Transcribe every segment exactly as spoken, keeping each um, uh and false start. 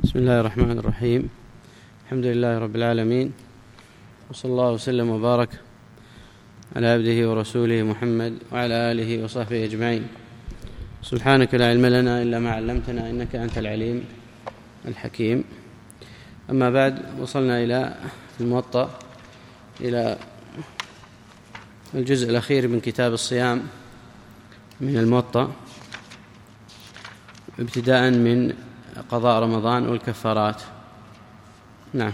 بسم الله الرحمن الرحيم. الحمد لله رب العالمين، وصلى الله وسلم وبارك على عبده ورسوله محمد وعلى آله وصحبه أجمعين. سبحانك لا علم لنا إلا ما علمتنا إنك أنت العليم الحكيم. أما بعد، وصلنا إلى الموطأ، إلى الجزء الأخير من كتاب الصيام من الموطأ، ابتداء من قضاء رمضان والكفارات. نعم.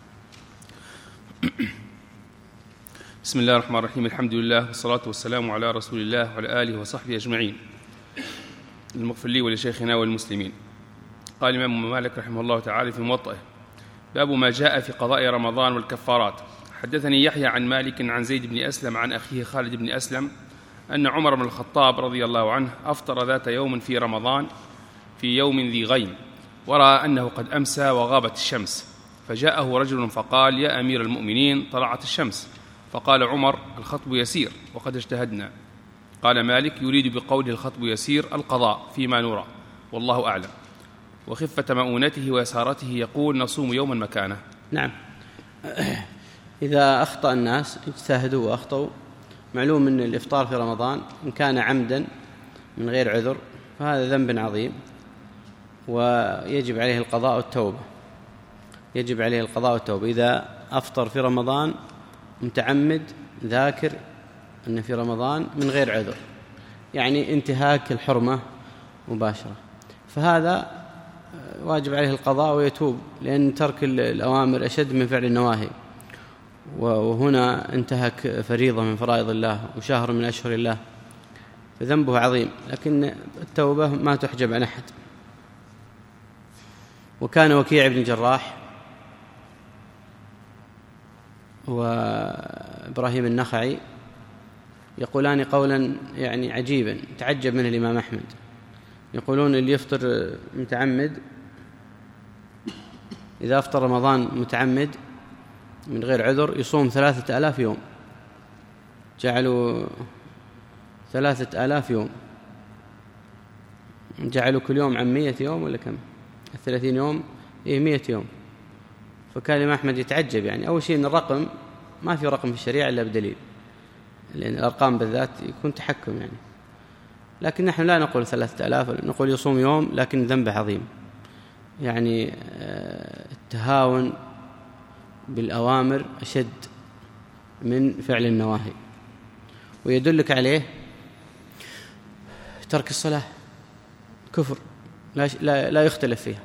بسم الله الرحمن الرحيم. الحمد لله والصلاة والسلام على رسول الله وعلى آله وصحبه أجمعين، المغفر لي ولشيخنا والمسلمين. قال الإمام مالك رحمه الله تعالى في موطئه: باب ما جاء في قضاء رمضان والكفارات. حدثني يحيى عن مالك عن زيد بن أسلم عن أخيه خالد بن أسلم أن عمر بن الخطاب رضي الله عنه أفطر ذات يوم في رمضان في يوم ذي غيم، ورأى أنه قد أمسى وغابت الشمس، فجاءه رجل فقال: يا أمير المؤمنين، طلعت الشمس. فقال عمر: الخطب يسير وقد اجتهدنا. قال مالك: يريد بقوله الخطب يسير القضاء فيما نرى، والله أعلم، وخفة مؤونته ويسارته، يقول: نصوم يوما مكانه. نعم. إذا أخطأ الناس اجتهدوا وأخطأوا، معلوم أن الإفطار في رمضان إن كان عمدا من غير عذر فهذا ذنب عظيم، ويجب عليه القضاء والتوبة. يجب عليه القضاء والتوبة إذا أفطر في رمضان متعمد ذاكر أن في رمضان من غير عذر، يعني انتهاك الحرمة مباشرة، فهذا واجب عليه القضاء ويتوب، لأن ترك الأوامر أشد من فعل النواهي، وهنا انتهك فريضة من فرائض الله وشهر من أشهر الله، فذنبه عظيم، لكن التوبة ما تحجب عن أحد. وكان وكيع بن جراح وإبراهيم النخعي يقولان قولا يعني عجيبا تعجب منه الإمام أحمد، يقولون: اللي يفطر متعمد إذا أفطر رمضان متعمد من غير عذر يصوم ثلاثة آلاف يوم. جعلوا ثلاثة آلاف يوم، جعلوا كل يوم عن مية يوم ولا كم؟ الثلاثين يوم إيه مية يوم. فكان الإمام أحمد يتعجب، يعني أول شيء أن الرقم ما في رقم في الشريعة إلا بدليل، لأن الأرقام بالذات يكون تحكم يعني. لكن نحن لا نقول ثلاثة آلاف، نقول يصوم يوم، لكن ذنبه عظيم، يعني التهاون بالأوامر أشد من فعل النواهي. ويدلك عليه ترك الصلاة كفر لا, لا يختلف فيها.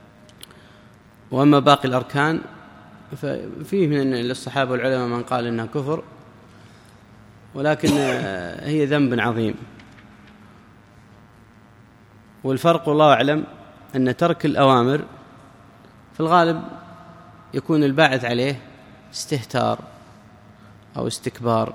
وأما باقي الأركان ففيه من الصحابة والعلماء من قال إنها كفر، ولكن هي ذنب عظيم. والفرق والله أعلم أن ترك الأوامر في الغالب يكون الباعث عليه استهتار أو استكبار،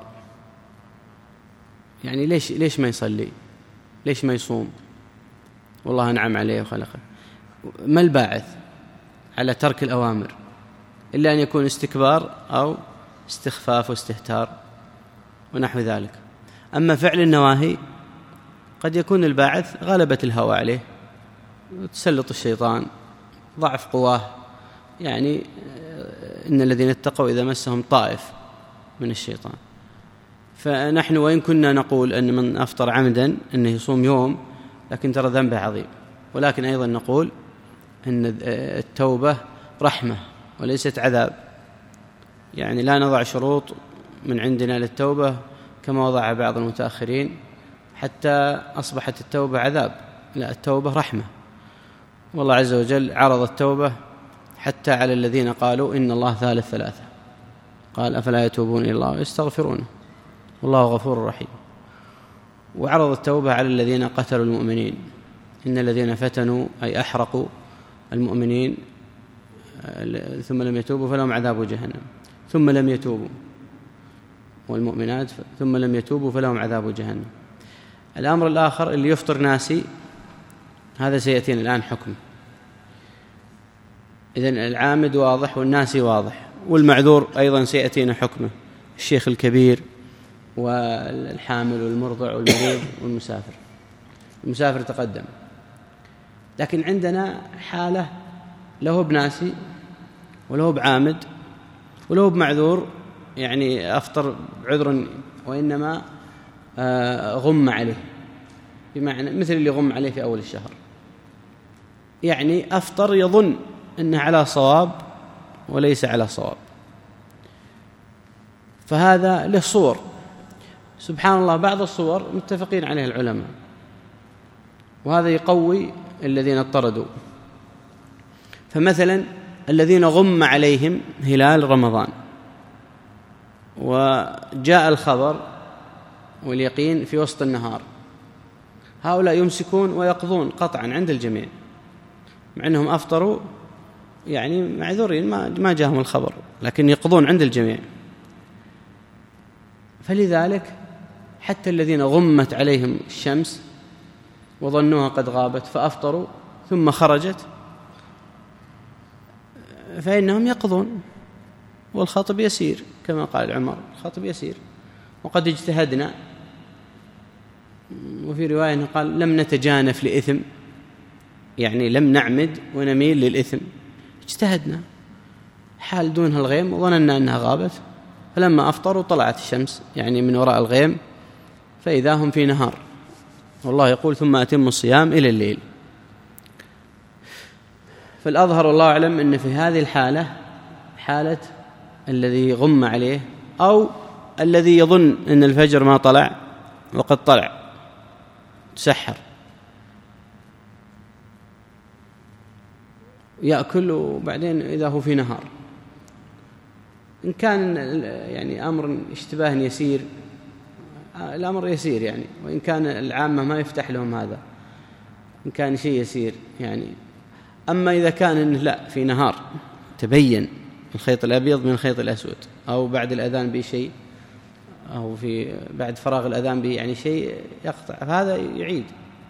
يعني ليش ليش ما يصلي، ليش ما يصوم، والله أنعم عليه وخلقه. ما الباعث على ترك الأوامر إلا أن يكون استكبار أو استخفاف واستهتار ونحو ذلك. أما فعل النواهي قد يكون الباعث غلبة الهوى عليه، تسلط الشيطان، ضعف قواه، يعني إن الذين اتقوا إذا مسهم طائف من الشيطان. فنحن وإن كنا نقول أن من أفطر عمدا أنه يصوم يوم، لكن ترى ذنبه عظيم. ولكن أيضا نقول أن التوبة رحمة وليست عذاب، يعني لا نضع شروط من عندنا للتوبة كما وضعها بعض المتأخرين حتى أصبحت التوبة عذاب. لا، التوبة رحمة، والله عز وجل عرض التوبة حتى على الذين قالوا إن الله ثالث ثلاثة، قال: أفلا يتوبون إلى الله ويستغفرونه والله غفور رحيم. وعرض التوبة على الذين قتلوا المؤمنين، إن الذين فتنوا أي أحرقوا المؤمنين ثم لم يتوبوا فلهم عذاب جهنم، ثم لم يتوبوا، والمؤمنات ثم لم يتوبوا فلهم عذاب جهنم. الأمر الآخر اللي يفطر ناسي، هذا سيأتينا الآن حكم. إذن العامد واضح والناسي واضح، والمعذور أيضا سيأتينا حكمه، الشيخ الكبير والحامل والمرضع والمريض والمسافر. المسافر تقدم. لكن عندنا حالة له بناسي وله بعامد وله بمعذور، يعني أفطر بعذر وإنما غم عليه، بمعنى مثل اللي غم عليه في أول الشهر، يعني أفطر يظن أنه على صواب وليس على صواب. فهذا له صور، سبحان الله بعض الصور متفقين عليها العلماء، وهذا يقوي الذين اضطردوا. فمثلا الذين غم عليهم هلال رمضان وجاء الخبر واليقين في وسط النهار، هؤلاء يمسكون ويقضون قطعا عند الجميع، مع أنهم أفطروا يعني معذورين ما جاءهم الخبر، لكن يقضون عند الجميع. فلذلك حتى الذين غمت عليهم الشمس وظنوها قد غابت فأفطروا ثم خرجت فإنهم يقضون، والخطب يسير كما قال عمر، الخطب يسير. وقد اجتهدنا، وفي رواية قال لم نتجانف لإثم، يعني لم نعمد ونميل للإثم، اجتهدنا حال دونها الغيم وظننا أنها غابت، فلما أفطروا طلعت الشمس يعني من وراء الغيم فإذا هم في نهار، والله يقول ثم أتموا الصيام إلى الليل. فالأظهر والله أعلم أن في هذه الحالة حالة الذي غم عليه أو الذي يظن أن الفجر ما طلع وقد طلع تسحر، يأكل وبعدين إذا هو في نهار. إن كان يعني أمر اشتباه يسير الأمر يسير يعني، وإن كان العامة ما يفتح لهم هذا، إن كان شيء يسير يعني. أما إذا كان إنه لا في نهار تبين الخيط الأبيض من الخيط الأسود، أو بعد الأذان بشيء، أو في بعد فراغ الأذان به يعني شيء يقطع، فهذا يعيد.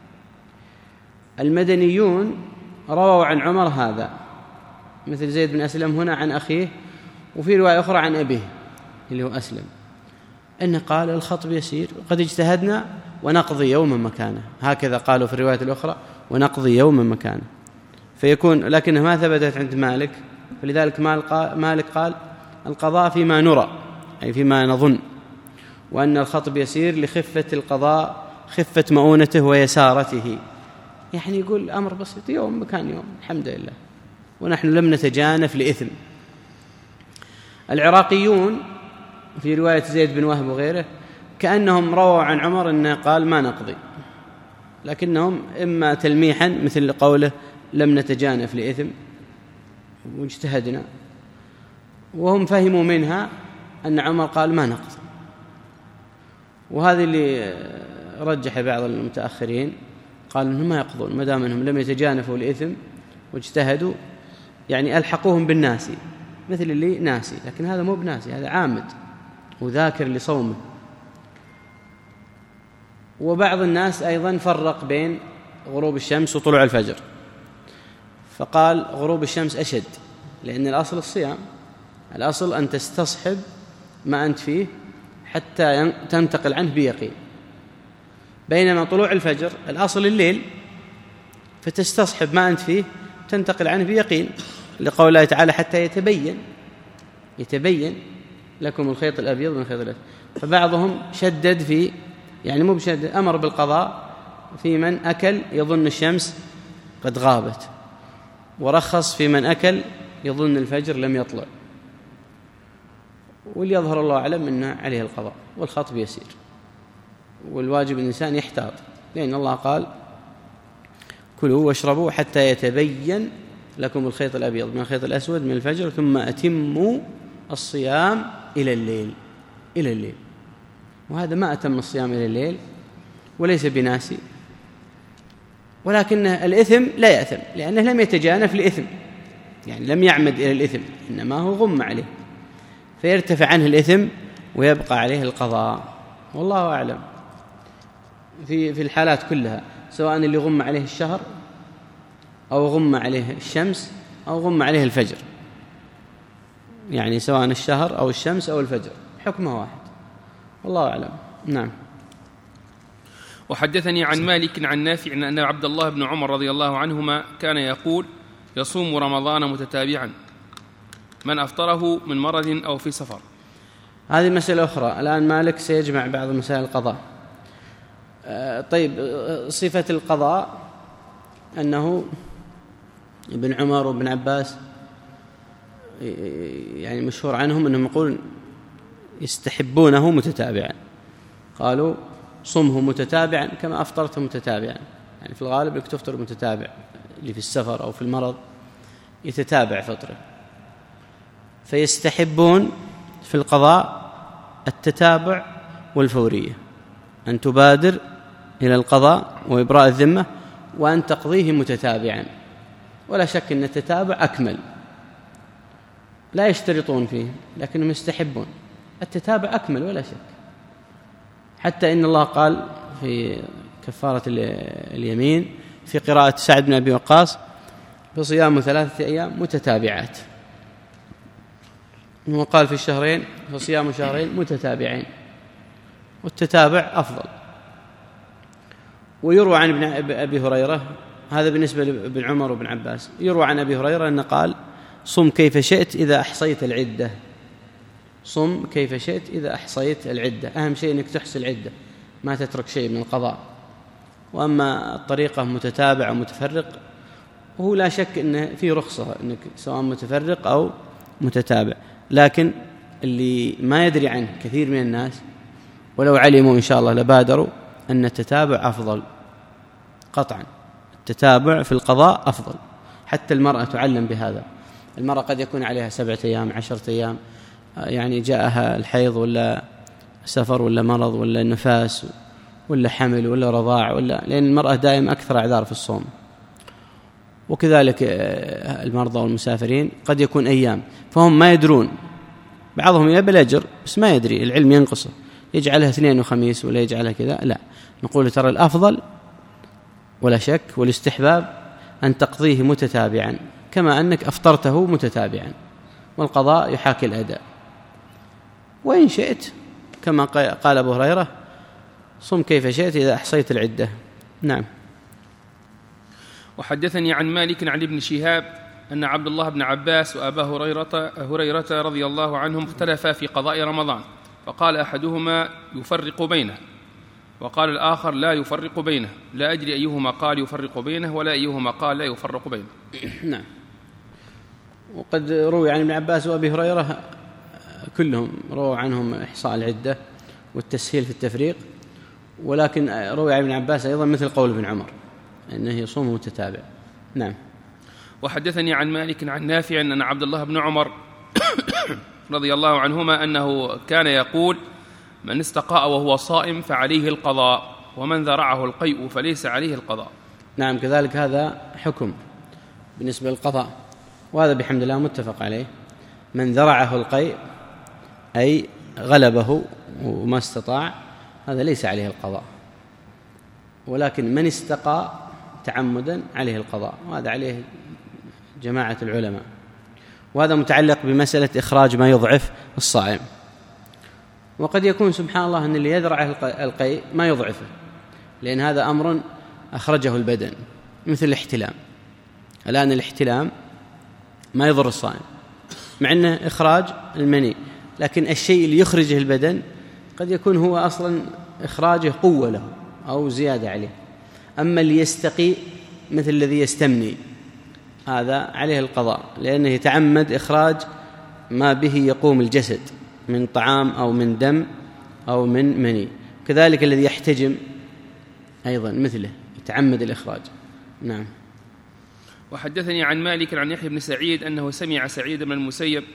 المدنيون رووا عن عمر هذا، مثل زيد بن أسلم هنا عن أخيه، وفي رواية أخرى عن أبيه اللي هو أسلم، أنه قال الخطب يسير وقد اجتهدنا ونقضي يوما مكانه، هكذا قالوا في الرواية الأخرى ونقضي يوما مكانه. فيكون لكنه ما ثبتت عند مالك، فلذلك مالك قال القضاء فيما نرى أي فيما نظن، وأن الخطب يسير لخفة القضاء، خفة مؤونته ويسارته، يعني يقول أمر بسيط يوم مكان يوم الحمد لله، ونحن لم نتجانف لإثم. العراقيون في رواية زيد بن وهب وغيره كأنهم رووا عن عمر أنه قال ما نقضي، لكنهم إما تلميحا مثل قوله لم نتجانف لإثم واجتهدنا، وهم فهموا منها أن عمر قال ما نقضي. وهذا اللي رجح بعض المتأخرين، قال أنهم ما يقضون ما دام أنهم لم يتجانفوا لإثم واجتهدوا، يعني ألحقوهم بالناسي مثل اللي ناسي، لكن هذا مو بناسي، هذا عامد وذاكر لصومه. وبعض الناس أيضا فرق بين غروب الشمس وطلوع الفجر، فقال غروب الشمس أشد، لأن الأصل الصيام، الأصل أن تستصحب ما أنت فيه حتى تنتقل عنه بيقين، بينما طلوع الفجر الأصل الليل، فتستصحب ما أنت فيه تنتقل عنه بيقين، لقول الله تعالى حتى يتبين يتبين لكم الخيط الأبيض من الخيط الأسود. فبعضهم شدد في يعني مو بشدد، أمر بالقضاء في من أكل يظن الشمس قد غابت، ورخص في من أكل يظن الفجر لم يطلع. واللي يظهر الله أعلم أنه عليه القضاء، والخطب يسير، والواجب الإنسان يحتاط، لأن الله قال كلوا واشربوا حتى يتبين لكم الخيط الأبيض من الخيط الأسود من الفجر ثم أتموا الصيام إلى الليل إلى الليل. وهذا ما أتم الصيام إلى الليل وليس بناسي، ولكن الإثم لا يأثم لأنه لم يتجانف لإثم، يعني لم يعمد إلى الإثم، إنما هو غم عليه فيرتفع عنه الإثم ويبقى عليه القضاء. والله أعلم في في الحالات كلها، سواء اللي غم عليه الشهر أو غم عليه الشمس أو غم عليه الفجر، يعني سواء الشهر أو الشمس أو الفجر حكمه واحد، والله أعلم. نعم. وحدثني عن مالك عن نافع أن عبد الله بن عمر رضي الله عنهما كان يقول يصوم رمضان متتابعا من أفطره من مرض أو في سفر. هذه مسألة أخرى. الآن مالك سيجمع بعض مسائل القضاء. طيب، صفة القضاء أنه ابن عمر وابن عباس يعني مشهور عنهم أنهم يقولون يستحبونه متتابعا، قالوا صمه متتابعا كما أفطرته متتابعا. يعني في الغالب لك تفطر متتابع، اللي في السفر أو في المرض يتتابع فطره. فيستحبون في القضاء التتابع والفورية، أن تبادر إلى القضاء وإبراء الذمة وأن تقضيه متتابعا. ولا شك أن التتابع أكمل، لا يشترطون فيه لكنهم يستحبون التتابع أكمل ولا شك. حتى إن الله قال في كفارة اليمين في قراءة سعد بن أبي وقاص فصيام ثلاثة أيام متتابعات، وقال في الشهرين فصيام شهرين متتابعين، والتتابع أفضل. ويروى عن ابن أبي هريرة، هذا بالنسبة لابن عمر وابن عباس، يروى عن أبي هريرة أنه قال صم كيف شئت إذا أحصيت العدة. صم كيف شئت إذا أحصيت العدة، أهم شيء أنك تحصي العدة، ما تترك شيء من القضاء. وأما الطريقة متتابع أو متفرق، وهو لا شك أنه في رخصة أنك سواء متفرق أو متتابع، لكن اللي ما يدري عنه كثير من الناس ولو علموا إن شاء الله لبادروا أن التتابع أفضل قطعا. التتابع في القضاء أفضل، حتى المرأة تعلم بهذا. المرأة قد يكون عليها سبعة أيام عشرة أيام، يعني جاءها الحيض ولا سفر ولا مرض ولا نفاس ولا حمل ولا رضاع، ولا لأن المرأة دائما أكثر أعذار في الصوم. وكذلك المرضى والمسافرين قد يكون أيام، فهم ما يدرون. بعضهم يقبل أجر بس ما يدري، العلم ينقصه، يجعلها اثنين وخميس ولا يجعلها كذا. لا، نقول ترى الأفضل ولا شك والاستحباب أن تقضيه متتابعا كما أنك أفطرته متتابعا، والقضاء يحاكي الأداء. وإن شئت كما قال أبو هريرة صم كيف شئت إذا أحصيت العدة. نعم. وحدثني عن مالك عن ابن شهاب أن عبد الله بن عباس وأبا هريرة, هريرة رضي الله عنهم اختلفا في قضاء رمضان، فقال أحدهما يفرق بينه وقال الآخر لا يفرق بينه، لا أدري أيهما قال يفرق بينه ولا أيهما قال لا يفرق بينه. نعم. وقد روي عن ابن عباس وأبي هريرة كلهم رووا عنهم إحصاء العدة والتسهيل في التفريق، ولكن روي عن ابن عباس أيضا مثل قول ابن عمر أنه يصوم متتابع. نعم. وحدثني عن مالك عن نافع أن عبد الله بن عمر رضي الله عنهما أنه كان يقول من استقاء وهو صائم فعليه القضاء، ومن ذرعه القيء فليس عليه القضاء. نعم، كذلك هذا حكم بالنسبة للقضاء، وهذا بحمد الله متفق عليه. من ذرعه القيء أي غلبه وما استطاع، هذا ليس عليه القضاء، ولكن من استقى تعمدا عليه القضاء، وهذا عليه جماعة العلماء. وهذا متعلق بمسألة إخراج ما يضعف الصائم. وقد يكون سبحان الله أن اللي يذرعه القيء ما يضعفه، لأن هذا أمر أخرجه البدن، مثل الاحتلام. الآن الاحتلام ما يضر الصائم مع أنه إخراج المني، لكن الشيء اللي يخرجه البدن قد يكون هو أصلا إخراجه قوة له أو زيادة عليه. أما اللي يستقي مثل الذي يستمني هذا عليه القضاء، لأنه يتعمد إخراج ما به يقوم الجسد من طعام أو من دم أو من مني. كذلك الذي يحتجم أيضا مثله يتعمد الإخراج. نعم. وحدثني عن مالك عن يحيى بن سعيد أنه سمع سعيد بن المسيب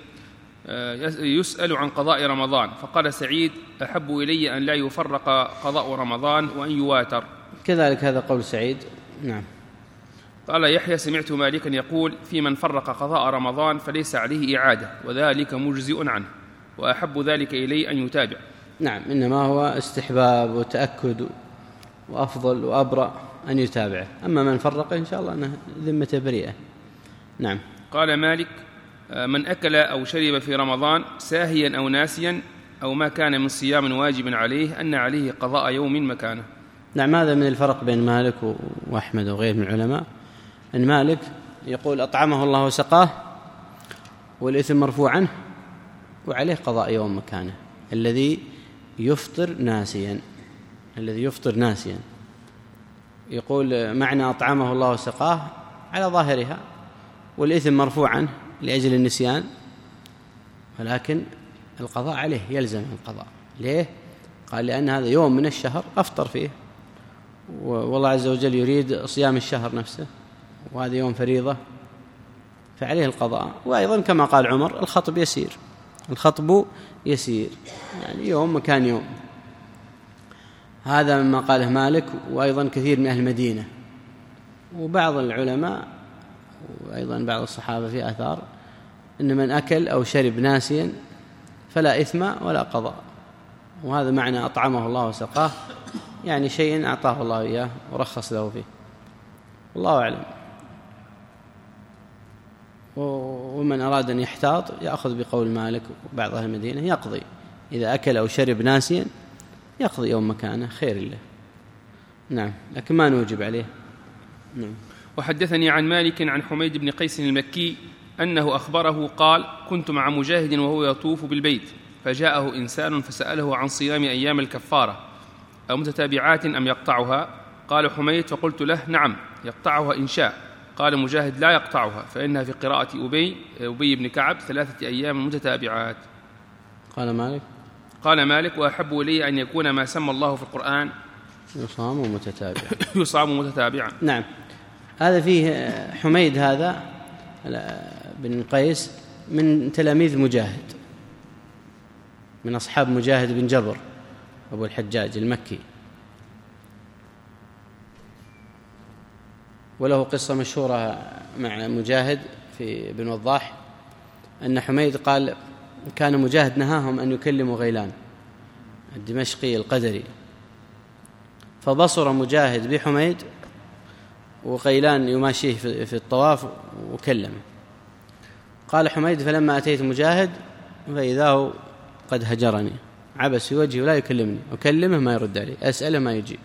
يسأل عن قضاء رمضان، فقال سعيد أحب إلي أن لا يفرق قضاء رمضان وأن يواتر. كذلك هذا قول سعيد. نعم. قال يحيى سمعت مالكا يقول في من فرق قضاء رمضان فليس عليه إعادة، وذلك مجزئ عنه، وأحب ذلك إلي أن يتابع. نعم، إنما هو استحباب وتأكد وأفضل وأبرأ أن يتابعه. أما من فرق إن شاء الله أنه ذمته بريئة. نعم. قال مالك من أكل أو شرب في رمضان ساهيا أو ناسيا أو ما كان من صيام واجب عليه أن عليه قضاء يوم مكانه. نعم، هذا من الفرق بين مالك وأحمد وغيره من العلماء، أن مالك يقول أطعمه الله وسقاه والإثم مرفوع عنه وعليه قضاء يوم مكانه. الذي يفطر ناسيا الذي يفطر ناسيا يقول معنى أطعمه الله وسقاه على ظاهرها، والإثم مرفوع عنه لأجل النسيان، ولكن القضاء عليه، يلزم القضاء. ليه؟ قال لأن هذا يوم من الشهر أفطر فيه، والله عز وجل يريد صيام الشهر نفسه، وهذا يوم فريضة فعليه القضاء. وأيضا كما قال عمر الخطب يسير، الخطب يسير يعني يوم مكان يوم. هذا مما قاله مالك وأيضا كثير من أهل المدينة وبعض العلماء وأيضا بعض الصحابة في آثار إن من أكل أو شرب ناسيا فلا إثم ولا قضاء. وهذا معنى أطعمه الله وسقاه، يعني شيء أعطاه الله إياه ورخص له فيه، والله أعلم. ومن أراد أن يحتاط يأخذ بقول مالك وبعض أهل المدينة يقضي، إذا أكل أو شرب ناسيا يقضي يوم مكانه، خير له. نعم، لكن ما نوجب عليه. نعم. وحدثني عن مالك عن حميد بن قيس المكي أنه أخبره قال: كنت مع مجاهد وهو يطوف بالبيت، فجاءه إنسان فسأله عن صيام أيام الكفارة أو متتابعات أم يقطعها؟ قال حميد: فقلت له: نعم يقطعها إن شاء. قال مجاهد: لا يقطعها، فإنها في قراءة أبي أبي بن كعب ثلاثة أيام متتابعات. قال مالك قال مالك: وأحب إلي أن يكون ما سمى الله في القرآن يصام متتابعا يصام متتابعا. نعم. هذا فيه حميد هذا بن قيس من تلاميذ مجاهد، من أصحاب مجاهد بن جبر أبو الحجاج المكي، وله قصة مشهورة مع مجاهد في بن وضاح أن حميد قال كان مجاهد نهاهم أن يكلموا غيلان الدمشقي القدري، فبصر مجاهد بحميد وغيلان يماشيه في الطواف وكلمه. قال حميد: فلما أتيت مجاهد فإذا هو قد هجرني، عبس في وجهي ولا يكلمني، أكلمه ما يرد علي، أسأله ما يجيب.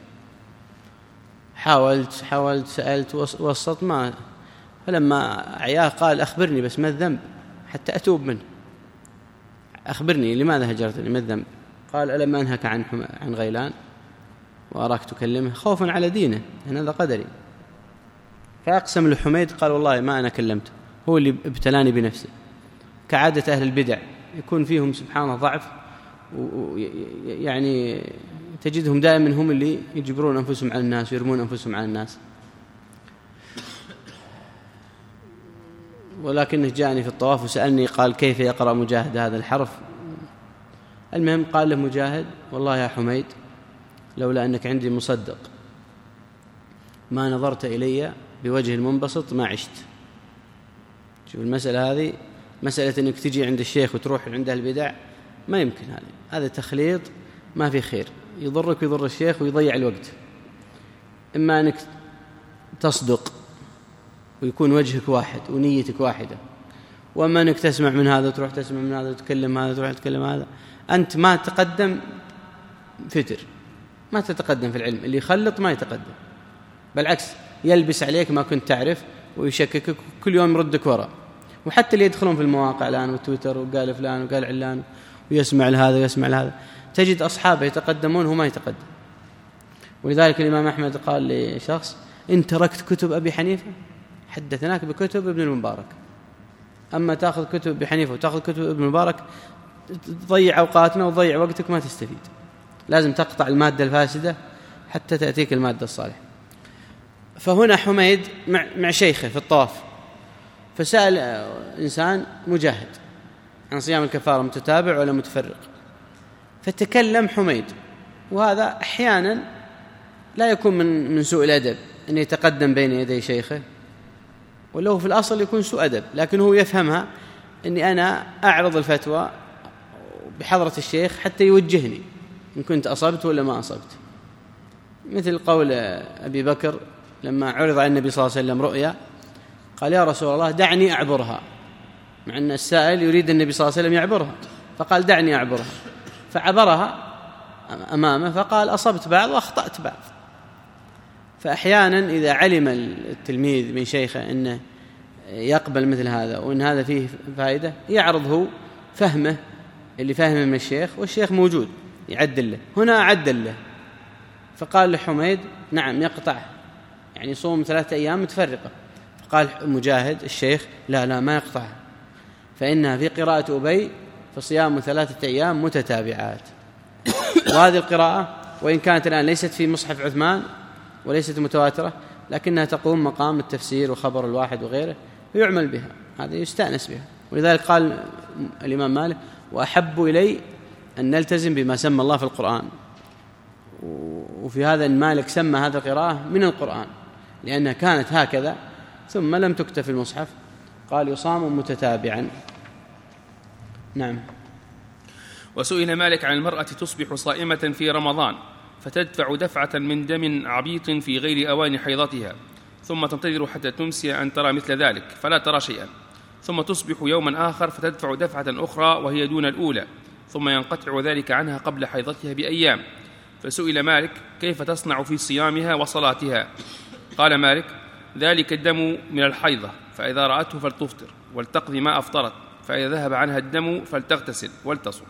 حاولت حاولت سألت وسط ما، فلما عياه قال: أخبرني بس ما الذنب حتى أتوب منه، أخبرني لماذا هجرتني، ما الذنب؟ قال: ألم أنهك عن عن غيلان وأراك تكلمه خوفا على دينه، أن هذا قدري. فأقسم لحميد قال: والله ما أنا كلمته، هو اللي ابتلاني بنفسه. كعادة أهل البدع يكون فيهم سبحان الله ضعف، ويعني تجدهم دائما هم اللي يجبرون أنفسهم على الناس ويرمون أنفسهم على الناس. ولكنه جاءني في الطواف وسألني قال: كيف يقرأ مجاهد هذا الحرف؟ المهم قال له مجاهد: والله يا حميد لولا أنك عندي مصدق ما نظرت إلي بوجه المنبسط ما عشت. شوف المسألة هذه، مسألة أنك تجي عند الشيخ وتروح عند البدع ما يمكن، هذا هذا تخليط ما في خير، يضرك ويضر الشيخ ويضيع الوقت. إما أنك تصدق ويكون وجهك واحد ونيتك واحدة، وأما أنك تسمع من هذا وتروح تسمع من هذا وتكلم هذا وتروح تكلم هذا، أنت ما تقدم فتر، ما تتقدم في العلم. اللي يخلط ما يتقدم، بالعكس يلبس عليك ما كنت تعرف ويشككك، كل يوم يردك وراء. وحتى اللي يدخلون في المواقع الآن والتويتر وقال فلان وقال علان ويسمع لهذا ويسمع لهذا، تجد أصحابه يتقدمون وهو ما يتقدم. ولذلك الإمام أحمد قال لشخص: إن تركت كتب أبي حنيفة حدثناك بكتب ابن المبارك، أما تأخذ كتب أبي حنيفة وتأخذ كتب ابن المبارك تضيع أوقاتنا وتضيع وقتك ما تستفيد. لازم تقطع المادة الفاسدة حتى تأتيك المادة الصالحة. فهنا حميد مع, مع شيخه في الطواف، فسأل إنسان مجاهد عن صيام الكفارة متتابع ولا متفرق، فتكلم حميد. وهذا أحيانا لا يكون من, من سوء الأدب أن يتقدم بين يدي شيخه، ولو في الأصل يكون سوء أدب، لكن هو يفهمها أني أنا أعرض الفتوى بحضرة الشيخ حتى يوجهني إن كنت أصبت ولا ما أصبت. مثل قول أبي بكر لما عرض على النبي صلى الله عليه وسلم رؤيا قال: يا رسول الله دعني أعبرها، مع أن السائل يريد النبي صلى الله عليه وسلم يعبرها، فقال: دعني أعبرها، فعبرها أمامه فقال: أصبت بعض وأخطأت بعض. فأحيانا إذا علم التلميذ من شيخه أنه يقبل مثل هذا وإن هذا فيه فائدة يعرض هو فهمه اللي فهمه من الشيخ، والشيخ موجود يعدل له. هنا عدل له فقال لحميد نعم يقطع، يعني صوم ثلاثة أيام متفرقة. فقال مجاهد الشيخ لا لا ما يقطع، فإنها في قراءة أبي فصيام ثلاثة أيام متتابعات. وهذه القراءة وإن كانت الآن ليست في مصحف عثمان وليست متواترة، لكنها تقوم مقام التفسير وخبر الواحد وغيره ويعمل بها، هذا يستأنس بها. ولذلك قال الإمام مالك وأحب إلي أن نلتزم بما سمى الله في القرآن. وفي هذا مالك سمى هذا القراءة من القرآن لأنها كانت هكذا ثم لم تكتب في المصحف، قال يصام متتابعا. نعم. وسئل مالك عن المرأة تصبح صائمة في رمضان فتدفع دفعة من دم عبيط في غير أوان حيضتها، ثم تنتظر حتى تمسي أن ترى مثل ذلك فلا ترى شيئا، ثم تصبح يوما آخر فتدفع دفعة أخرى وهي دون الأولى، ثم ينقطع ذلك عنها قبل حيضتها بأيام. فسئل مالك كيف تصنع في صيامها وصلاتها؟ قال مالك ذلك الدم من الحيضة، فإذا رأته فلتفطر ولتقضي ما أفطرت، فإذا ذهب عنها الدم فلتغتسل ولتصم.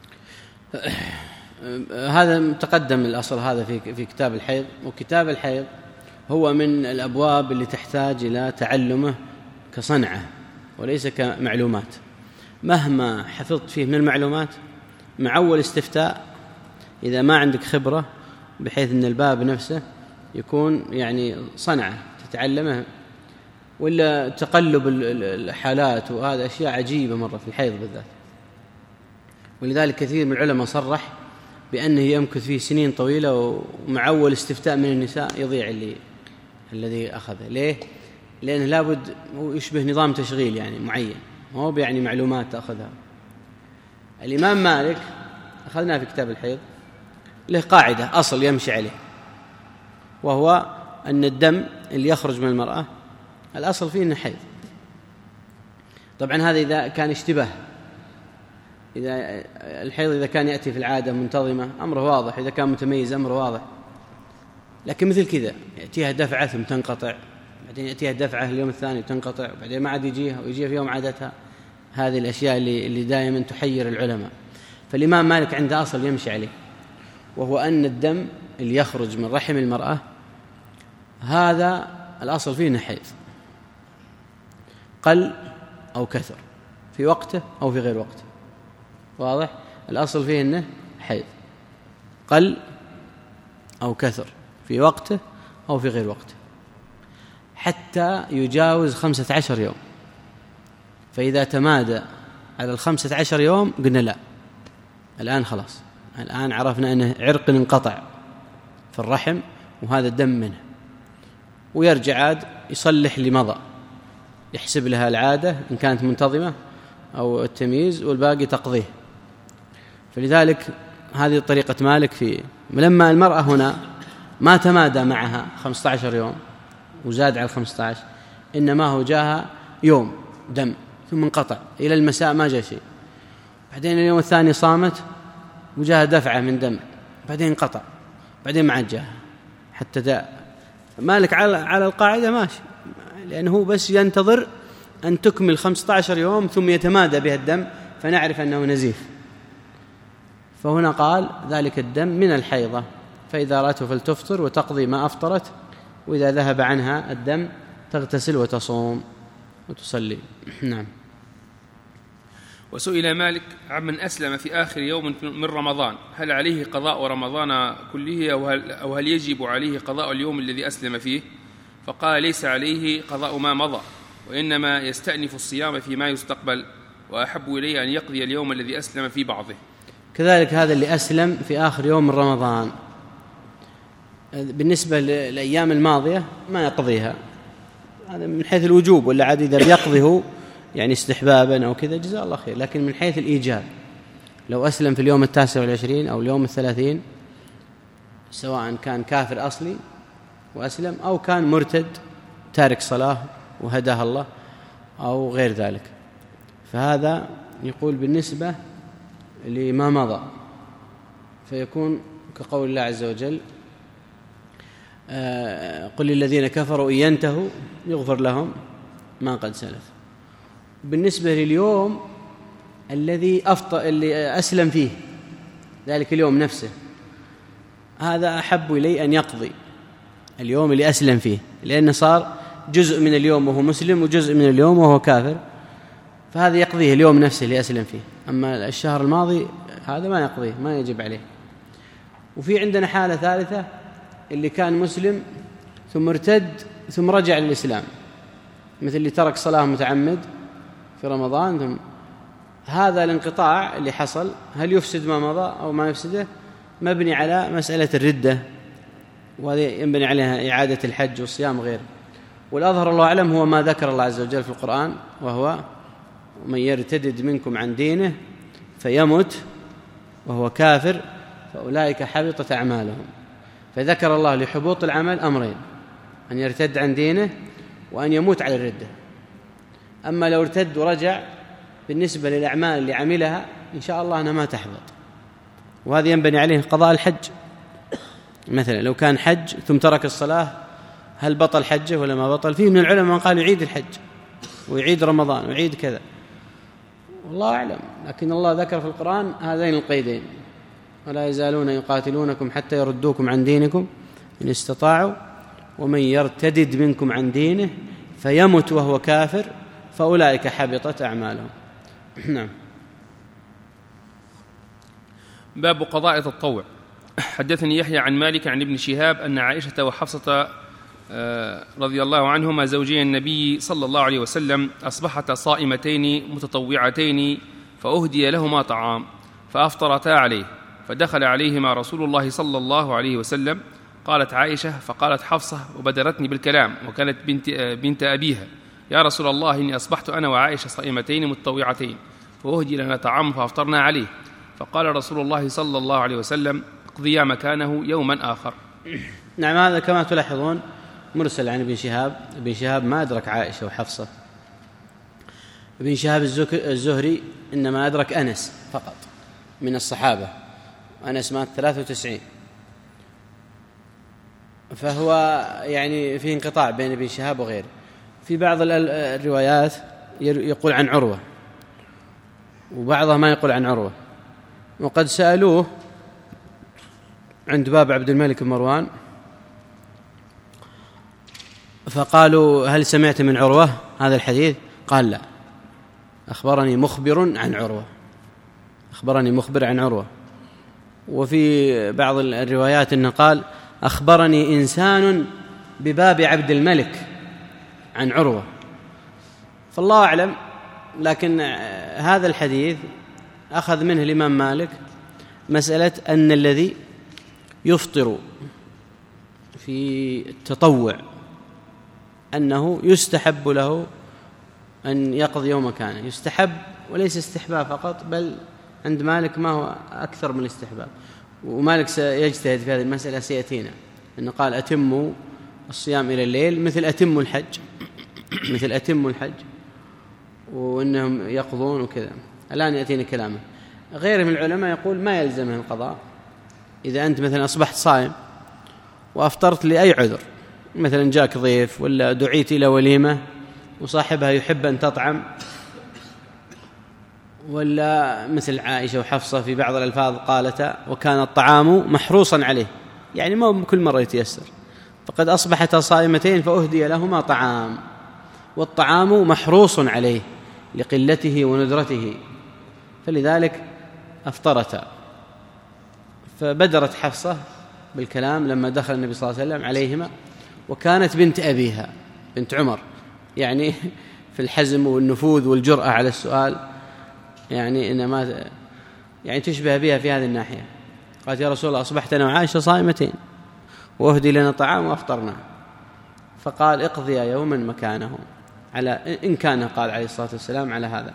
هذا تقدم الأصل هذا في في كتاب الحيض. وكتاب الحيض هو من الأبواب اللي تحتاج إلى تعلمه كصنعة وليس كمعلومات. مهما حفظت فيه من المعلومات مع أول استفتاء إذا ما عندك خبرة بحيث أن الباب نفسه يكون يعني صنعة تتعلمه، ولا تقلب الحالات، وهذا أشياء عجيبة مرة في الحيض بالذات. ولذلك كثير من العلماء صرح بأنه يمكث فيه سنين طويلة، ومع أول استفتاء من النساء يضيع اللي الذي أخذه. ليه؟ لأنه لابد يشبه نظام تشغيل يعني معين، هو يعني معلومات تأخذها. الإمام مالك أخذناه في كتاب الحيض له قاعدة أصل يمشي عليه، وهو أن الدم اللي يخرج من المرأة الأصل فيه أنه حيض. طبعا هذا إذا كان اشتباه، إذا الحيض إذا كان يأتي في العادة منتظمة أمره واضح، إذا كان متميز أمره واضح. لكن مثل كذا يأتيها دفعة ثم تنقطع، بعدين يأتيها دفعة اليوم الثاني تنقطع، بعدين ما عاد يجيها ويجيها في يوم عادتها. هذه الأشياء اللي, اللي دائما تحير العلماء. فالإمام مالك عنده أصل يمشي عليه، وهو أن الدم اللي يخرج من رحم المرأة هذا الأصل فيه حيض، قل أو كثر، في وقته أو في غير وقته. واضح؟ الأصل فيه أنه حيض، قل أو كثر، في وقته أو في غير وقته، حتى يجاوز خمسة عشر يوم. فإذا تمادى على الخمسة عشر يوم قلنا لا، الآن خلاص، الآن عرفنا أنه عرق انقطع في الرحم وهذا الدم منه، ويرجع عاد يصلح اللي مضى، يحسب لها العادة إن كانت منتظمة أو التمييز، والباقي تقضيه. فلذلك هذه طريقة مالك في لما المرأة هنا ما تمادى معها خمسة عشر يوم وزاد على خمسة عشر، إنما هو جاها يوم دم ثم انقطع إلى المساء ما جاء شيء، بعدين اليوم الثاني صامت وجاها دفعة من دم، بعدين انقطع، بعدين ما عاد جاها حتى داء. مالك على على القاعدة ماشي، لأنه هو بس ينتظر أن تكمل خمسة عشر يوم ثم يتمادى بها الدم فنعرف أنه نزيف. فهنا قال ذلك الدم من الحيضة، فإذا رأته فلتفطر وتقضي ما أفطرت، وإذا ذهب عنها الدم تغتسل وتصوم وتصلي. نعم. وسئل مالك عمن أسلم في آخر يوم من رمضان هل عليه قضاء رمضان كله أو هل, أو هل يجب عليه قضاء اليوم الذي أسلم فيه؟ فقال ليس عليه قضاء ما مضى، وإنما يستأنف الصيام فيما يستقبل، وأحب إليه أن يقضي اليوم الذي أسلم في بعضه. كذلك هذا اللي أسلم في آخر يوم من رمضان بالنسبة للأيام الماضية ما يقضيها، هذا من حيث الوجوب، ولا عاد إذا بيقضيه يعني استحبابا أو كذا جزاء الله خير. لكن من حيث الإيجاب لو أسلم في اليوم التاسع والعشرين أو اليوم الثلاثين، سواء كان كافر أصلي وأسلم أو كان مرتد تارك صلاة وهداه الله أو غير ذلك، فهذا يقول بالنسبة لما مضى، فيكون كقول الله عز وجل قل للذين كفروا إن ينتهوا يغفر لهم ما قد سلف. بالنسبة لليوم الذي أفطر اللي أسلم فيه ذلك اليوم نفسه، هذا أحب إلي أن يقضي اليوم اللي أسلم فيه، لأنه صار جزء من اليوم وهو مسلم وجزء من اليوم وهو كافر، فهذا يقضيه اليوم نفسه اللي أسلم فيه. أما الشهر الماضي هذا ما يقضيه، ما يجب عليه. وفي عندنا حالة ثالثة اللي كان مسلم ثم ارتد ثم رجع للإسلام، مثل اللي ترك صلاة متعمد في رمضان، ثم هذا الانقطاع اللي حصل هل يفسد ما مضى أو ما يفسده؟ مبني على مسألة الردة، وهذه ينبني عليها إعادة الحج والصيام وغيره. والأظهر الله أعلم هو ما ذكر الله عز وجل في القرآن، وهو ومن يرتدد منكم عن دينه فيمت وهو كافر فأولئك حبطت أعمالهم. فذكر الله لحبوط العمل أمرين: أن يرتد عن دينه وأن يموت على الردة. أما لو ارتد ورجع بالنسبة للأعمال اللي عملها إن شاء الله أنها ما تحبط، وهذا ينبني عليه قضاء الحج. مثلا لو كان حج ثم ترك الصلاة، هل بطل حجه ولا ما بطل؟ فيه من العلماء من قال يعيد الحج ويعيد رمضان ويعيد كذا، والله أعلم. لكن الله ذكر في القرآن هذين القيدين: ولا يزالون يقاتلونكم حتى يردوكم عن دينكم إن استطاعوا ومن يرتدد منكم عن دينه فيمت وهو كافر فأولئك حبطت أعمالهم. نعم. باب قضاء التطوع. حدثني يحيى عن مالك عن ابن شهاب أن عائشة وحفصة رضي الله عنهما زوجي النبي صلى الله عليه وسلم أصبحتا صائمتين متطوعتين فأهدي لهما طعام فأفطرتا عليه، فدخل عليهما رسول الله صلى الله عليه وسلم. قالت عائشة: فقالت حفصة وبدرتني بالكلام وكانت بنت, بنت أبيها: يا رسول الله إني أصبحت أنا وعائشة صائمتين متطوعتين فأهدي لنا طعام فأفطرنا عليه. فقال رسول الله صلى الله عليه وسلم: اقضيا مكانه يوما آخر. نعم. هذا كما تلاحظون مرسل عن ابن شهاب. ابن شهاب ما أدرك عائشة وحفصة. ابن شهاب الزهري إنما أدرك أنس فقط من الصحابة. أنس مات ثلاثة وتسعين، فهو يعني في انقطاع بين ابن شهاب وغيره. في بعض الروايات يقول عن عروة وبعضها ما يقول عن عروة. وقد سألوه عند باب عبد الملك بن مروان فقالوا: هل سمعت من عروة هذا الحديث؟ قال: لا، أخبرني مخبر عن عروة، أخبرني مخبر عن عروة. وفي بعض الروايات أنه قال: أخبرني إنسان بباب عبد الملك عن عروة. فالله أعلم. لكن هذا الحديث أخذ منه الإمام مالك مسألة أن الذي يفطر في التطوع أنه يستحب له أن يقضي يوم مكانه. يستحب وليس استحباب فقط، بل عند مالك ما هو أكثر من الاستحباب. ومالك سيجتهد في هذه المسألة سيأتينا، أنه قال: أتموا الصيام إلى الليل مثل أتموا الحج مثل أتموا الحج وأنهم يقضون وكذا. الآن يأتينا كلامه. غير من العلماء يقول ما يلزمه القضاء. إذا أنت مثلا أصبحت صائم وأفطرت لأي عذر، مثلا جاك ضيف ولا دعيت إلى وليمة وصاحبها يحب أن تطعم، ولا مثل عائشة وحفصة في بعض الألفاظ قالتا: وكان الطعام محروصا عليه، يعني ما كل مرة يتيسر. فقد أصبحتا صائمتين فأهدي لهما طعام، والطعام محروص عليه لقلته وندرته، فلذلك أفطرتا. فبدرت حفصة بالكلام لما دخل النبي صلى الله عليه وسلم عليهما، وكانت بنت أبيها بنت عمر، يعني في الحزم والنفوذ والجرأة على السؤال، يعني إنما يعني تشبه بها في هذه الناحية. قالت: يا رسول الله أصبحت أنا وعائشة صائمتين وأهدي لنا طعام وأفطرنا. فقال: اقضيا يوما مكانه، على إن كان قال عليه الصلاة والسلام على هذا.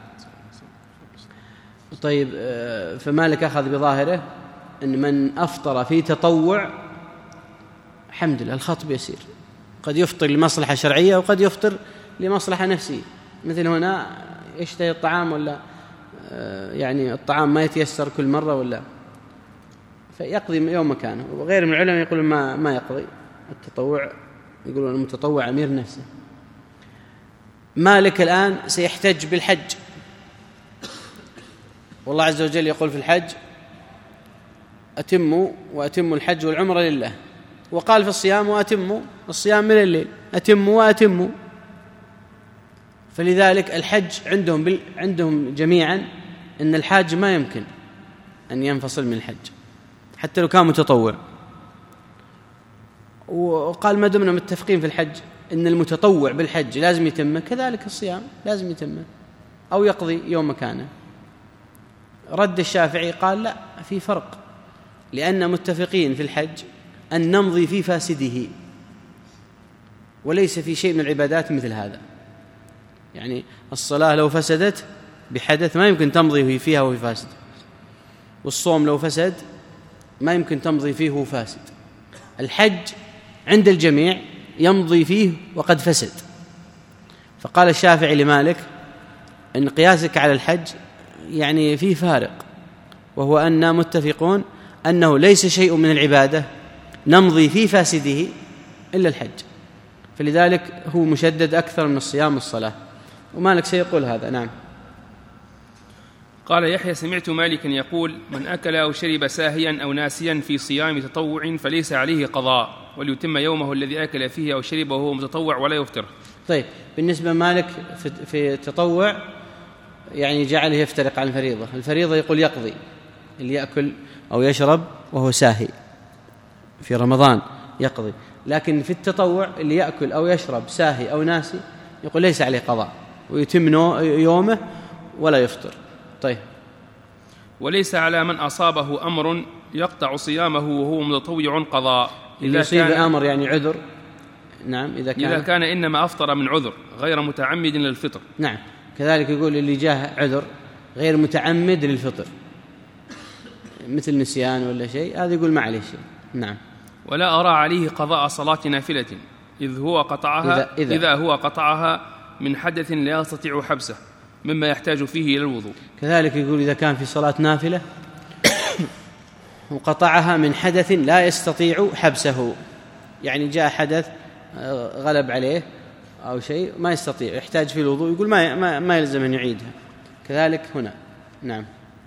طيب، فمالك أخذ بظاهره أن من أفطر في تطوع الحمد لله الخطب يسير، قد يفطر لمصلحة شرعية وقد يفطر لمصلحة نفسية. مثل هنا يشتهي الطعام ولا يعني الطعام ما يتيسر كل مرة، ولا فيقضي يوم مكانه. وغير من العلماء يقولون ما ما يقضي التطوع، يقولون المتطوع أمير نفسه. مالك الآن سيحتج بالحج، والله عز وجل يقول في الحج: أتموا وأتموا الحج والعمرة لله. وقال في الصيام: وأتموا الصيام من الليل، أتموا وأتموا. فلذلك الحج عندهم بال... عندهم جميعا أن الحاج ما يمكن أن ينفصل من الحج حتى لو كان متطوع. وقال: ما دمنا متفقين في الحج أن المتطوع بالحج لازم يتمه، كذلك الصيام لازم يتمه أو يقضي يوم مكانه. رد الشافعي قال: لا، في فرق، لأن متفقين في الحج أن نمضي في فاسده، وليس في شيء من العبادات مثل هذا. يعني الصلاة لو فسدت بحدث ما يمكن تمضي فيها وهي فاسد، والصوم لو فسد ما يمكن تمضي فيه وهو فاسد. الحج عند الجميع يمضي فيه وقد فسد. فقال الشافعي لمالك: إن قياسك على الحج يعني فيه فارق، وهو أننا متفقون أنه ليس شيء من العبادة نمضي في فاسده إلا الحج، فلذلك هو مشدد أكثر من الصيام والصلاة. ومالك سيقول هذا. نعم. قال يحيى: سمعت مالكا يقول: من أكل أو شرب ساهيا أو ناسيا في صيام تطوع فليس عليه قضاء، وليتم يومه الذي أكل فيه أو شرب وهو متطوع ولا يفطر. طيب، بالنسبة مالك في التطوع يعني جعله يفترق عن الفريضة. الفريضة يقول يقضي اللي يأكل أو يشرب وهو ساهي في رمضان يقضي، لكن في التطوع اللي يأكل أو يشرب ساهي أو ناسي يقول ليس عليه قضاء ويتم يومه ولا يفطر. طيب. وليس على من أصابه أمر يقطع صيامه وهو متطوع قضاء إذا يصيب أمر يعني عذر. نعم. إذا كان, إذا كان إنما أفطر من عذر غير متعمد للفطر. نعم. كذلك يقول اللي جاه عذر غير متعمد للفطر مثل نسيان ولا شيء، هذا يقول ما عليه شيء. نعم. ولا أرى عليه قضاء صلاة نافلة إذ هو قطعها إذا, إذا, إذا هو قطعها من حدث لا يستطيع حبسه مما يحتاج فيه إلى الوضوء. كذلك يقول إذا كان في صلاة نافلة وقطعها من حدث لا يستطيع حبسه، يعني جاء حدث غلب عليه أو شيء ما يستطيع يحتاج فيه الوضوء، يقول ما, ما, ما يلزم أن يعيدها. كذلك هنا. نعم.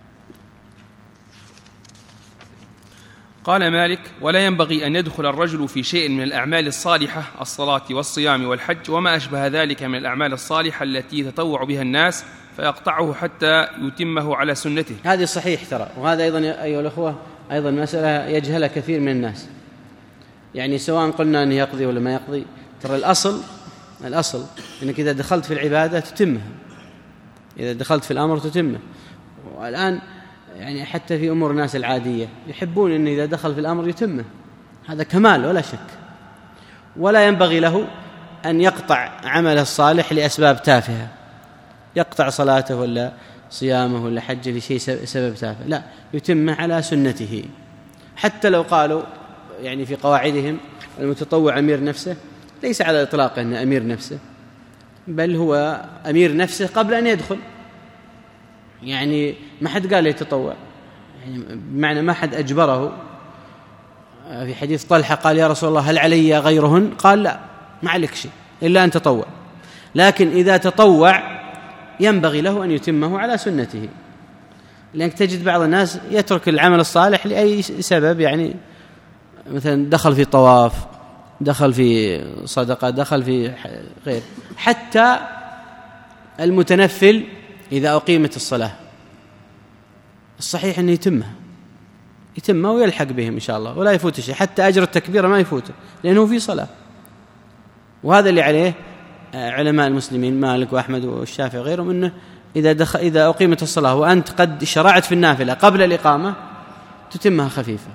قال مالك: ولا ينبغي أن يدخل الرجل في شيء من الأعمال الصالحة الصلاة والصيام والحج وما أشبه ذلك من الأعمال الصالحة التي يتطوع بها الناس فيقطعه حتى يتمه على سنته. هذه صحيح ترى، وهذا أيضا أيها الأخوة أيضا مسألة يجهلها كثير من الناس. يعني سواء قلنا أنه يقضي ولا ما يقضي، ترى الأصل الأصل أنك إذا دخلت في العبادة تتمها، إذا دخلت في الأمر تتمه. والآن يعني حتى في أمور الناس العادية يحبون أن إذا دخل في الأمر يتمه، هذا كمال ولا شك. ولا ينبغي له أن يقطع عمله الصالح لأسباب تافهة، يقطع صلاته ولا صيامه ولا حجه لشيء سبب تافه، لا، يتمه على سنته. حتى لو قالوا يعني في قواعدهم المتطوع أمير نفسه، ليس على الإطلاق أنه أمير نفسه، بل هو أمير نفسه قبل أن يدخل. يعني ما حد قال يتطوع، يعني بمعنى ما حد أجبره. في حديث طلحة قال: يا رسول الله هل علي غيرهن؟ قال: لا، ما عليك شيء إلا أن تطوع، لكن إذا تطوع ينبغي له أن يتمه على سنته. لأنك تجد بعض الناس يترك العمل الصالح لأي سبب، يعني مثلا دخل في طواف، دخل في صدقة، دخل في غير. حتى المتنفل إذا أقيمت الصلاة الصحيح أنه يتمها يتمها ويلحق بهم إن شاء الله ولا يفوت شيء، حتى أجر التكبير ما يفوته لأنه في صلاة. وهذا اللي عليه علماء المسلمين مالك وأحمد والشافعي وغيرهم، أنه إذا, دخل إذا أقيمت الصلاة وأنت قد شرعت في النافلة قبل الإقامة تتمها خفيفة.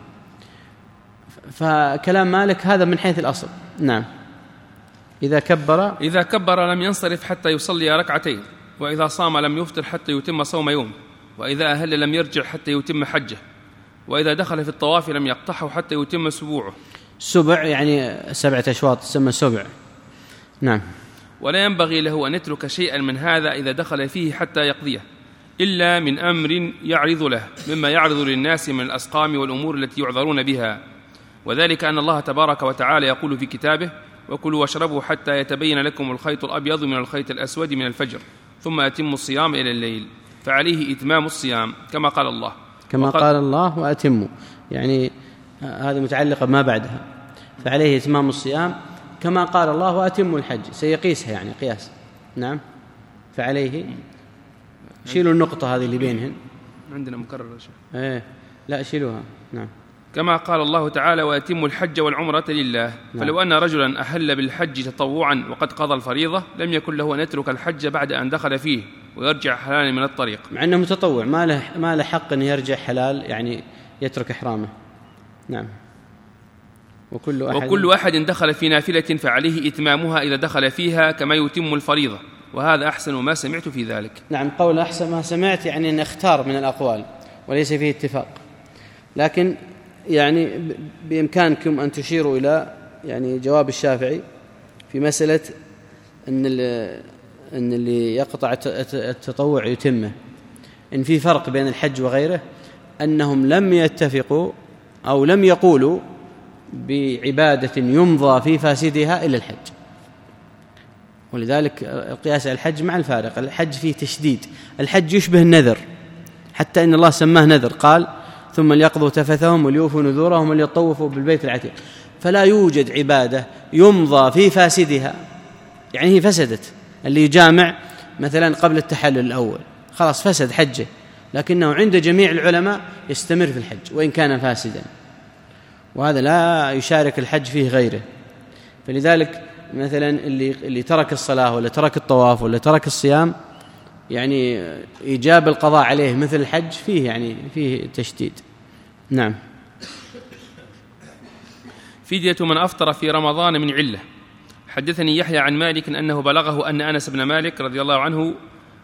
فكلام مالك هذا من حيث الأصل. نعم. إذا كبر إذا كبر لم ينصرف حتى يصلي ركعتين، وإذا صام لم يفطر حتى يتم صوم يوم، وإذا أهل لم يرجع حتى يتم حجه، وإذا دخل في الطواف لم يقطعه حتى يتم سبوعه. سبع يعني سبعة أشواط تسمى سبع. نعم. ولا ينبغي له أن يترك شيئا من هذا إذا دخل فيه حتى يقضيه، إلا من أمر يعرض له مما يعرض للناس من الأسقام والأمور التي يعذرون بها، وذلك أن الله تبارك وتعالى يقول في كتابه: وكلوا واشربوا حتى يتبين لكم الخيط الأبيض من الخيط الأسود من الفجر ثم أتموا الصيام إلى الليل، فعليه إتمام الصيام كما قال الله كما قال الله وأتموا، يعني هذا متعلقة بما بعدها، فعليه إتمام الصيام كما قال الله وأتموا الحج، سيقيسها يعني قياس. نعم، فعليه شيلوا النقطة هذه اللي بينهن، عندنا مكرر يا شيخ. ايه لا شيلوها. نعم، كما قال الله تعالى وأتموا الحج والعمرة لله. نعم. فلو أن رجلا أحل بالحج تطوعا وقد قضى الفريضة لم يكن له أن يترك الحج بعد أن دخل فيه ويرجع حلالا من الطريق، مع أنه متطوع ما له ما له حق أن يرجع حلال، يعني يترك إحرامه. نعم. وكل أحد, وكل أحد دخل في نافلة فعليه إتمامها إذا دخل فيها كما يتم الفريضة، وهذا أحسن ما سمعت في ذلك. نعم، قول أحسن ما سمعت يعني أن اختار من الأقوال وليس فيه اتفاق، لكن يعني بإمكانكم أن تشيروا إلى يعني جواب الشافعي في مسألة أن أن اللي يقطع التطوع يتمه، إن في فرق بين الحج وغيره، أنهم لم يتفقوا أو لم يقولوا بعبادة يمضى في فاسدها إلا الحج، ولذلك القياس على الحج مع الفارق. الحج فيه تشديد، الحج يشبه النذر، حتى إن الله سماه نذر، قال ثم ليقضوا تفثهم وليوفوا نذورهم وليطوفوا بالبيت العتيق. فلا يوجد عبادة يمضى في فاسدها، يعني هي فسدت. اللي يجامع مثلا قبل التحلل الأول خلاص فسد حجه، لكنه عند جميع العلماء يستمر في الحج وإن كان فاسدا، وهذا لا يشارك الحج فيه غيره. فلذلك مثلا اللي اللي ترك الصلاة ولا ترك الطواف ولا ترك الصيام، يعني إيجاب القضاء عليه مثل الحج فيه يعني فيه تشديد. نعم. فدية من أفطر في رمضان من علة. حدثني يحيى عن مالك أنه بلغه أن أنس بن مالك رضي الله عنه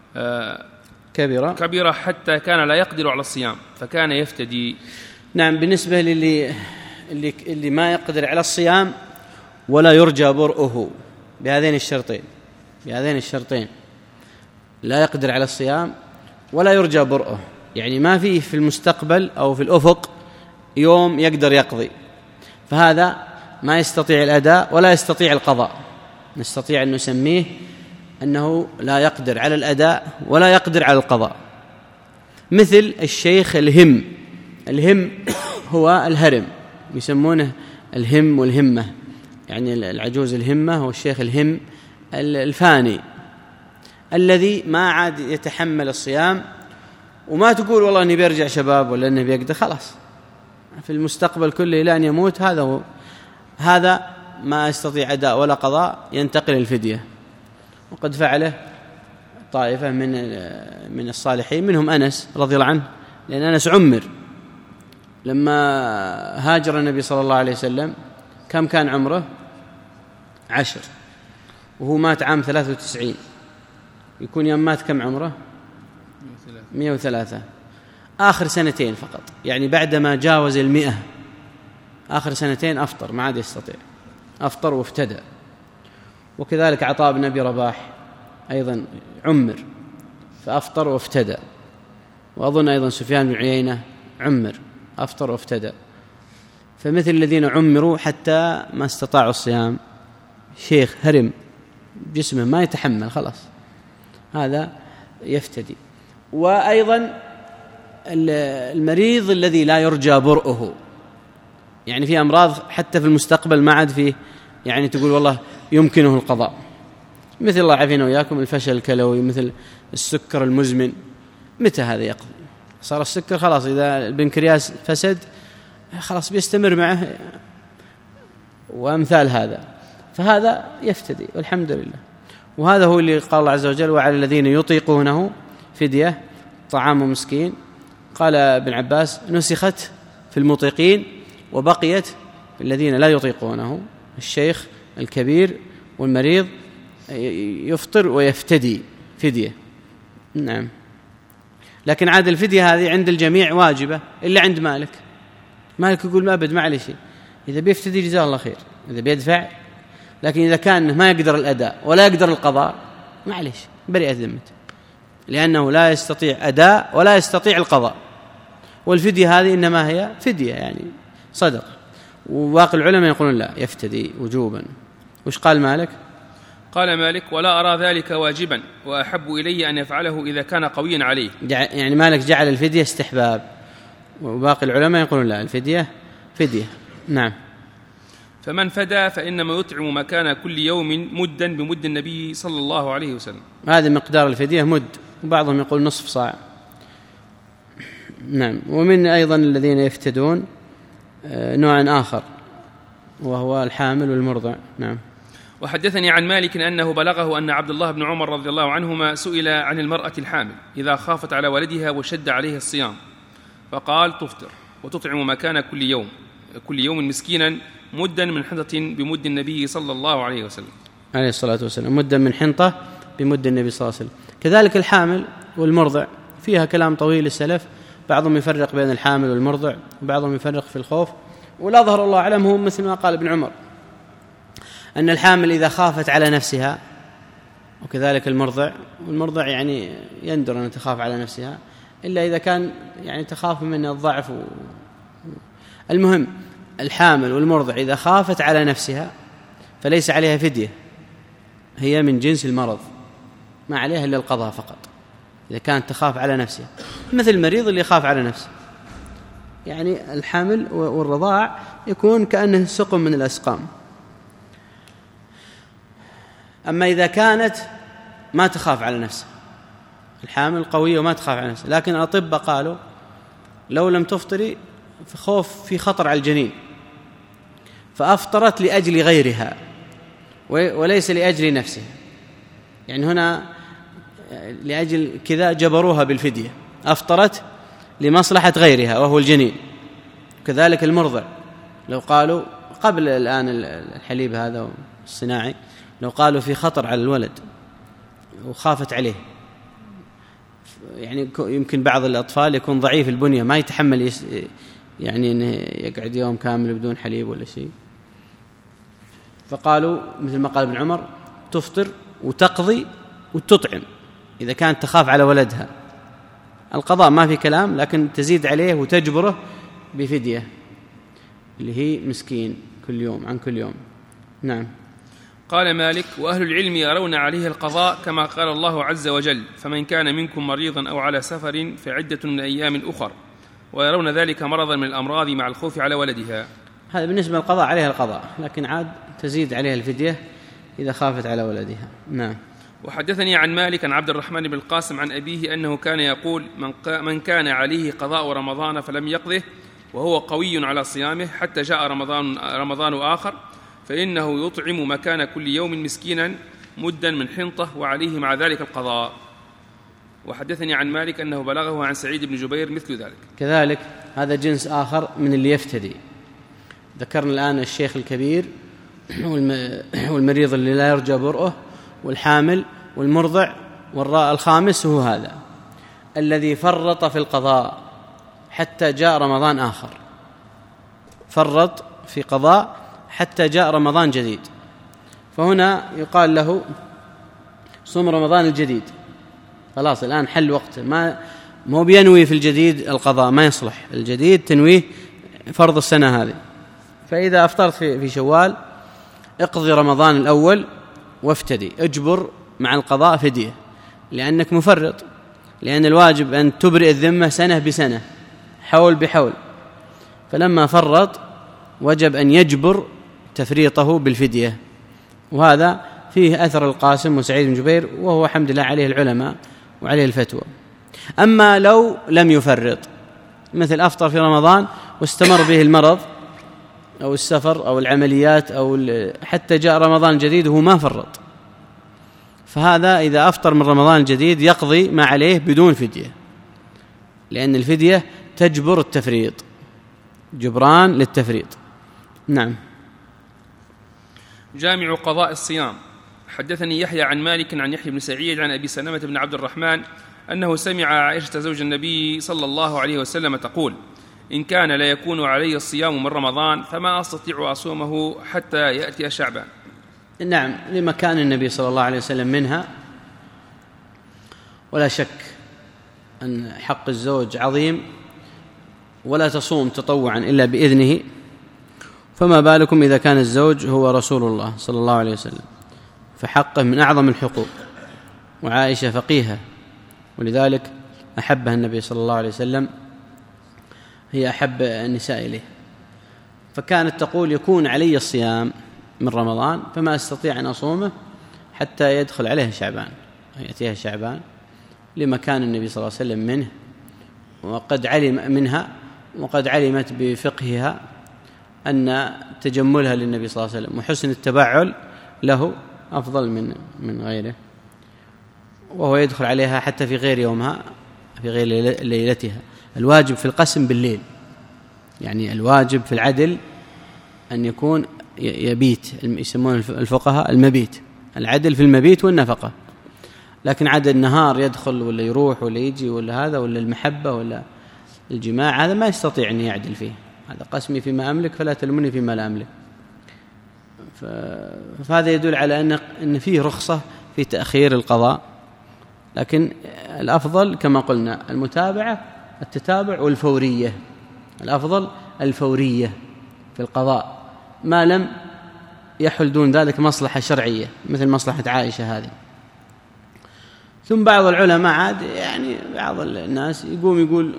كبيرة كبيرة حتى كان لا يقدر على الصيام فكان يفتدي. نعم، بالنسبة للي اللي, اللي ما يقدر على الصيام ولا يرجى برؤه بهذين الشرطين بهذين الشرطين لا يقدر على الصيام ولا يرجى برؤه، يعني ما فيه في المستقبل أو في الأفق يوم يقدر يقضي، فهذا ما يستطيع الأداء ولا يستطيع القضاء، نستطيع أن نسميه أنه لا يقدر على الأداء ولا يقدر على القضاء. مثل الشيخ الهم، الهم هو الهرم، يسمونه الهم والهمة، يعني العجوز الهمة والشيخ الهم الفاني الذي ما عاد يتحمل الصيام، وما تقول والله أني بيرجع شباب ولا أنه بيقدر، خلاص في المستقبل كله إلى أن يموت، هذا هو، هذا ما يستطيع أداء ولا قضاء، ينتقل الفدية. وقد فعله طائفة من من الصالحين، منهم أنس رضي الله عنه، لأن أنس عمر لما هاجر النبي صلى الله عليه وسلم كم كان عمره؟ عشر، وهو مات عام ثلاثة وتسعين، يكون يوم مات كم عمره؟ مئة وثلاثة، آخر سنتين فقط، يعني بعدما جاوز المئة آخر سنتين أفطر، ما عاد يستطيع، أفطر وافتدى. وكذلك عطاء بن أبي رباح أيضا عمر فأفطر وافتدى، وأظن أيضا سفيان بن عيينة عمر أفطر وافتدى. فمثل الذين عمروا حتى ما استطاعوا الصيام، شيخ هرم جسمه ما يتحمل خلاص، هذا يفتدي. وأيضا المريض الذي لا يرجى برؤه، يعني في أمراض حتى في المستقبل ما عاد فيه يعني تقول والله يمكنه القضاء، مثل الله عافينا وإياكم الفشل الكلوي، مثل السكر المزمن، متى هذا يقضي؟ صار السكر خلاص، إذا البنكرياس فسد خلاص بيستمر معه، وأمثال هذا، فهذا يفتدي والحمد لله. وهذا هو اللي قال الله عز وجل وعلى الذين يطيقونه فدية طعام مسكين. قال ابن عباس نسخت في المطيقين وبقيت في الذين لا يطيقونه، الشيخ الكبير والمريض يفطر ويفتدي فدية. نعم، لكن عاد الفدية هذه عند الجميع واجبة إلا عند مالك. مالك يقول ما أبد ما عليه شيء، إذا بيفتدي جزاه الله خير، إذا بيدفع، لكن إذا كان ما يقدر الأداء ولا يقدر القضاء معليش بريئة ذمته، لأنه لا يستطيع أداء ولا يستطيع القضاء. والفدية هذه إنما هي فدية يعني صدقة، وباقي العلماء يقولون لا، يفتدي وجوبا. وش قال مالك؟ قال مالك: ولا أرى ذلك واجبا، وأحب إلي أن يفعله إذا كان قويا عليه. يعني مالك جعل الفدية استحباب، وباقي العلماء يقولون لا، الفدية فدية. نعم. فمن فدى فإنما يطعم مكان كل يوم مدا بمد النبي صلى الله عليه وسلم. هذا مقدار الفدية مد، وبعضهم يقول نصف صاع. نعم. ومن أيضا الذين يفتدون نوع آخر وهو الحامل والمرضع. نعم. وحدثني عن مالك أنه بلغه أن عبد الله بن عمر رضي الله عنهما سئل عن المرأة الحامل إذا خافت على ولدها وشد عليه الصيام، فقال: تفطر وتطعم مكان كل يوم كل يوم مسكينا مدا من حنطة بمد النبي صلى الله عليه وسلم عليه الصلاة والسلام، مدا من حنطة بمد النبي صلى الله عليه وسلم. كذلك الحامل والمرضع فيها كلام طويل السلف، بعضهم يفرق بين الحامل والمرضع، وبعضهم يفرق في الخوف، ولا ظهر الله أعلم هو مثل ما قال ابن عمر أن الحامل إذا خافت على نفسها، وكذلك المرضع، والمرضع يعني يندر أن تخاف على نفسها إلا إذا كان يعني تخاف من الضعف و... المهم الحامل والمرضع إذا خافت على نفسها فليس عليها فدية، هي من جنس المرض، ما عليها إلا القضاء فقط إذا كانت تخاف على نفسها، مثل المريض اللي يخاف على نفسه. يعني الحمل والرضاع يكون كأنه سقم من الأسقام. أما إذا كانت ما تخاف على نفسها، الحامل قوية وما تخاف على نفسها، لكن الأطباء قالوا لو لم تفطري فخوف في خطر على الجنين، فأفطرت لأجل غيرها وليس لأجل نفسها، يعني هنا لأجل كذا جبروها بالفدية، أفطرت لمصلحة غيرها وهو الجنين. كذلك المرضع لو قالوا قبل الآن الحليب هذا الصناعي، لو قالوا في خطر على الولد وخافت عليه، يعني يمكن بعض الأطفال يكون ضعيف البنية ما يتحمل يس يعني إنه يقعد يوم كامل بدون حليب ولا شيء، فقالوا مثل ما قال ابن عمر تفطر وتقضي وتطعم إذا كانت تخاف على ولدها. القضاء ما في كلام، لكن تزيد عليه وتجبره بفدية اللي هي مسكين كل يوم عن كل يوم. نعم. قال مالك: وأهل العلم يرون عليه القضاء كما قال الله عز وجل: فمن كان منكم مريضا أو على سفر فعدة من أيام أخر، ويرون ذلك مرضا من الأمراض مع الخوف على ولدها. هذا بالنسبة للقضاء عليها القضاء، لكن عاد تزيد عليها الفدية إذا خافت على ولدها. نعم. وحدثني عن مالك عن عبد الرحمن بن القاسم عن أبيه أنه كان يقول: من, من كان عليه قضاء رمضان فلم يقضه وهو قوي على صيامه حتى جاء رمضان, رمضان آخر فإنه يطعم مكان كل يوم مسكينا مدا من حنطة وعليه مع ذلك القضاء. وحدثني عن مالك أنه بلغه عن سعيد بن جبير مثل ذلك. كذلك هذا جنس آخر من اللي يفتدي. ذكرنا الآن الشيخ الكبير والمريض اللي لا يرجى برؤه والحامل والمرضع، والراء الخامس هو هذا الذي فرط في القضاء حتى جاء رمضان آخر، فرط في قضاء حتى جاء رمضان جديد، فهنا يقال له صوم رمضان الجديد، خلاص الآن حل وقته، ما مو بينوي في الجديد القضاء، ما يصلح الجديد تنويه فرض السنة هذه. فإذا أفطرت في شوال اقضي رمضان الأول وافتدي، اجبر مع القضاء فدية، لأنك مفرط، لأن الواجب أن تبرئ الذمة سنة بسنة حول بحول، فلما فرط وجب أن يجبر تفريطه بالفدية. وهذا فيه أثر القاسم وسعيد بن جبير، وهو الحمد لله عليه العلماء وعليه الفتوى. أما لو لم يفرط، مثل أفطر في رمضان واستمر به المرض أو السفر أو العمليات أو حتى جاء رمضان جديد وهو ما فرط، فهذا إذا أفطر من رمضان الجديد يقضي ما عليه بدون فدية، لأن الفدية تجبر التفريط، جبران للتفريط. نعم. جامع قضاء الصيام. حدثني يحيى عن مالك عن يحيى بن سعيد عن أبي سلمة بن عبد الرحمن أنه سمع عائشة زوج النبي صلى الله عليه وسلم تقول: إن كان لا يكون علي الصيام من رمضان فما أستطيع أصومه حتى يأتي شعبان. نعم، لمكان النبي صلى الله عليه وسلم منها، ولا شك أن حق الزوج عظيم، ولا تصوم تطوعا إلا بإذنه، فما بالكم إذا كان الزوج هو رسول الله صلى الله عليه وسلم، فحقه من أعظم الحقوق. وعائشة فقيهة، ولذلك أحبها النبي صلى الله عليه وسلم، هي أحب النساء إليه، فكانت تقول يكون علي الصيام من رمضان فما أستطيع أن أصومه حتى يدخل عليها شعبان، يأتيها شعبان لمكان النبي صلى الله عليه وسلم منه، وقد علم منها وقد علمت بفقهها أن تجملها للنبي صلى الله عليه وسلم وحسن التبعل له أفضل من من غيره، وهو يدخل عليها حتى في غير يومها، في غير ليلتها. الواجب في القسم بالليل، يعني الواجب في العدل أن يكون يبيت، يسمون الفقهاء المبيت، العدل في المبيت والنفقة. لكن عدد النهار يدخل ولا يروح ولا يجي ولا هذا ولا المحبة ولا الجماع، هذا ما يستطيع أن يعدل فيه. هذا قسمي فيما أملك فلا تلمني فيما لا أملك. فهذا يدل على أن أن فيه رخصة في تأخير القضاء، لكن الأفضل كما قلنا المتابعة، التتابع والفورية. الأفضل الفورية في القضاء ما لم يحل دون ذلك مصلحة شرعية مثل مصلحة عائشة هذه. ثم بعض العلماء عاد يعني بعض الناس يقوم يقول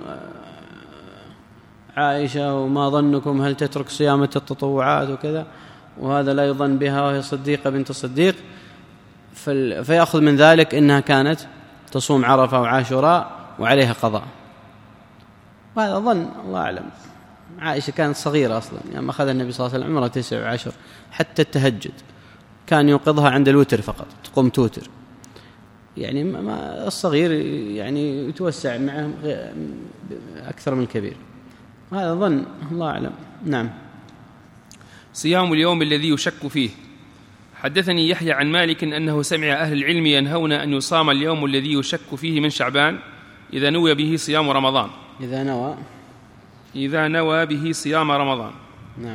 عائشة وما ظنكم هل تترك صيام التطوعات وكذا، وهذا لا يظن بها وهي صديقة بنت الصديق، فيأخذ من ذلك إنها كانت تصوم عرفة وعاشوراء وعليها قضاء. وهذا ظن، الله أعلم. عائشة كانت صغيرة أصلا، يعني أخذ النبي صلى الله عليه وسلم عمرها تسع وعشر، حتى التهجد كان يوقظها عند الوتر فقط، تقوم توتر. يعني ما الصغير يعني يتوسع معه أكثر من الكبير. هذا ظن، الله أعلم. نعم. صيام اليوم الذي يشك فيه. حدثني يحيى عن مالك أنه سمع أهل العلم ينهون أن يصام اليوم الذي يشك فيه من شعبان إذا نوى به صيام رمضان. إذا نوى إذا نوى به صيام رمضان. نعم.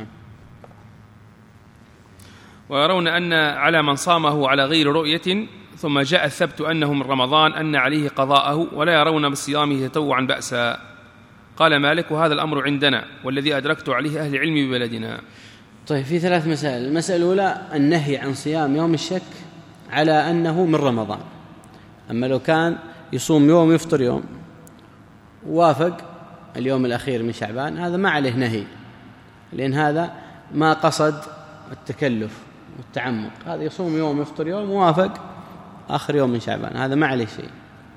ويرون أن على من صامه على غير رؤية ثم جاء الثبت أنه من رمضان أن عليه قضاءه، ولا يرون بصيامه تطوعا بأسا. قال مالك: وهذا الأمر عندنا والذي أدركت عليه أهل العلم ببلدنا. طيب، في ثلاث مسائل. المسألة الأولى النهي عن صيام يوم الشك على أنه من رمضان. أما لو كان يصوم يوم يفطر يوم ووافق اليوم الأخير من شعبان، هذا ما عليه نهي، لأن هذا ما قصد التكلف والتعمق. هذا يصوم يوم يفطر يوم ووافق آخر يوم من شعبان، هذا ما عليه شيء.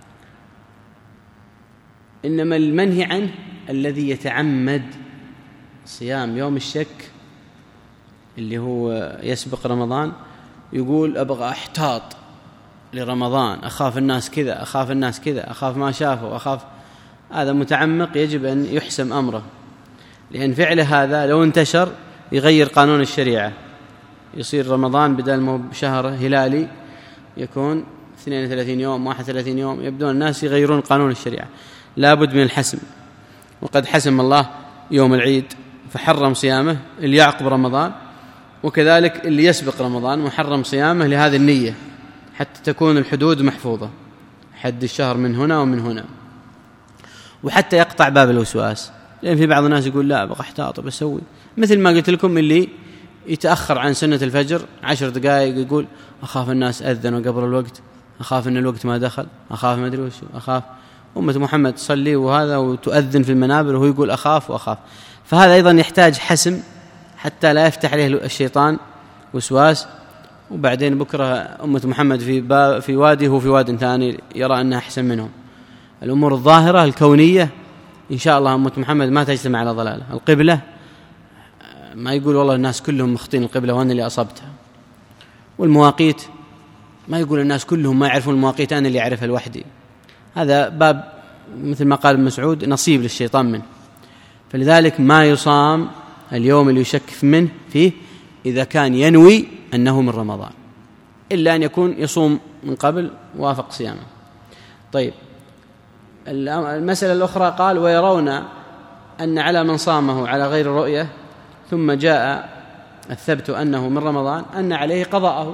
إنما المنهي عنه الذي يتعمد صيام يوم الشك اللي هو يسبق رمضان، يقول أبغى أحتاط لرمضان، أخاف الناس كذا، أخاف الناس كذا، أخاف ما شافوا، أخاف. هذا متعمق، يجب أن يحسم أمره، لأن فعله هذا لو انتشر يغير قانون الشريعة، يصير رمضان بدل ما بشهر هلالي يكون اثنين وثلاثين يوم، واحد وثلاثين يوم، يبدون الناس يغيرون قانون الشريعة. لا بد من الحسم، وقد حسم الله يوم العيد فحرم صيامه اللي يعقب رمضان، وكذلك اللي يسبق رمضان محرم صيامه لهذه النية، حتى تكون الحدود محفوظة، حد الشهر من هنا ومن هنا، وحتى يقطع باب الوسواس. لأن في بعض الناس يقول لا أبغى أحتاط بسوي، مثل ما قلت لكم اللي يتأخر عن سنة الفجر عشر دقائق يقول أخاف الناس أذنوا قبل الوقت، أخاف أن الوقت ما دخل، أخاف ما أدري وش، أخاف أمة محمد تصلي وهذا وتؤذن في المنابر وهو يقول أخاف وأخاف. فهذا أيضا يحتاج حسم حتى لا يفتح عليه الشيطان وسواس، وبعدين بكرة أمة محمد في في وادي وفي واد ثاني يرى أنها أحسن منهم. الأمور الظاهرة الكونية إن شاء الله أمة محمد ما تجتمع على ضلالة. القبلة ما يقول والله الناس كلهم مخطين القبلة وأنا اللي أصبتها. والمواقيت ما يقول الناس كلهم ما يعرفون المواقيت أنا اللي أعرفها لوحدي. هذا باب مثل ما قال ابن مسعود نصيب للشيطان منه. فلذلك ما يصام اليوم اللي يشك منه فيه إذا كان ينوي أنه من رمضان، إلا أن يكون يصوم من قبل وافق صيامه. طيب، المسألة الأخرى قال ويرون أن على من صامه على غير رؤية ثم جاء الثبت أنه من رمضان أن عليه قضاءه.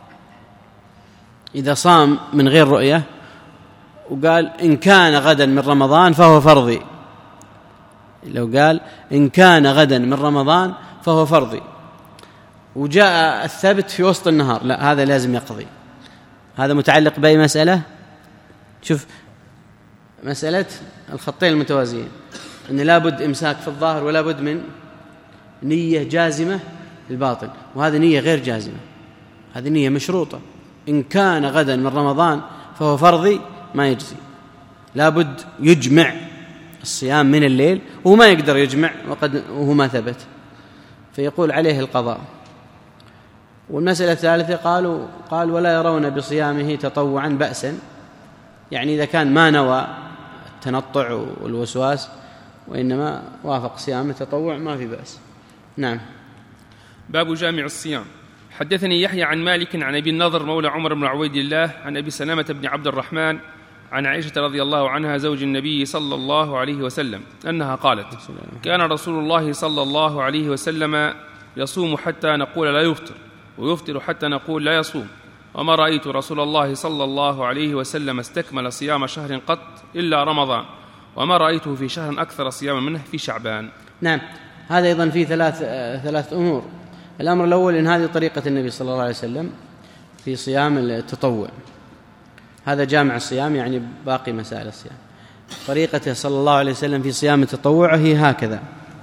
إذا صام من غير رؤية وقال إن كان غدا من رمضان فهو فرضي، لو قال إن كان غدا من رمضان فهو فرضي، وجاء الثبت في وسط النهار، لا هذا لازم يقضي. هذا متعلق بأي مسألة؟ شوف مسألة الخطين المتوازيين، أن لابد إمساك في الظاهر ولا بد من نية جازمة في الباطن، وهذه نية غير جازمة، هذه نية مشروطة. إن كان غدا من رمضان فهو فرضي ما يجزي، لابد يجمع الصيام من الليل، وهو ما يقدر يجمع وقد وهو ما ثبت، فيقول عليه القضاء. والمسألة الثالثة قالوا قال ولا يرون بصيامه تطوعا بأسا، يعني إذا كان ما نوى التنطع والوسواس وإنما وافق صيام التطوع ما في بأس. نعم. باب جامع الصيام. حدثني يحيى عن مالك عن أبي النضر مولى عمر بن عبيد الله عن أبي سلامة بن عبد الرحمن عن عائشة رضي الله عنها زوج النبي صلى الله عليه وسلم أنها قالت: كان رسول الله صلى الله عليه وسلم يصوم حتى نقول لا يفطر، ويفطر حتى نقول لا يصوم، وما رأيت رسول الله صلى الله عليه وسلم استكمل صيام شهر قط إلا رمضان، وما رأيته في شهر أكثر صياما منه في شعبان. نعم. هذا أيضا في ثلاث ثلاث أمور. الأمر الأول أن هذه طريقة النبي صلى الله عليه وسلم في صيام التطوع، هذا جامع الصيام يعني باقي مسائل الصيام. طريقته صلى الله عليه وسلم في صيام التطوع هي هكذا،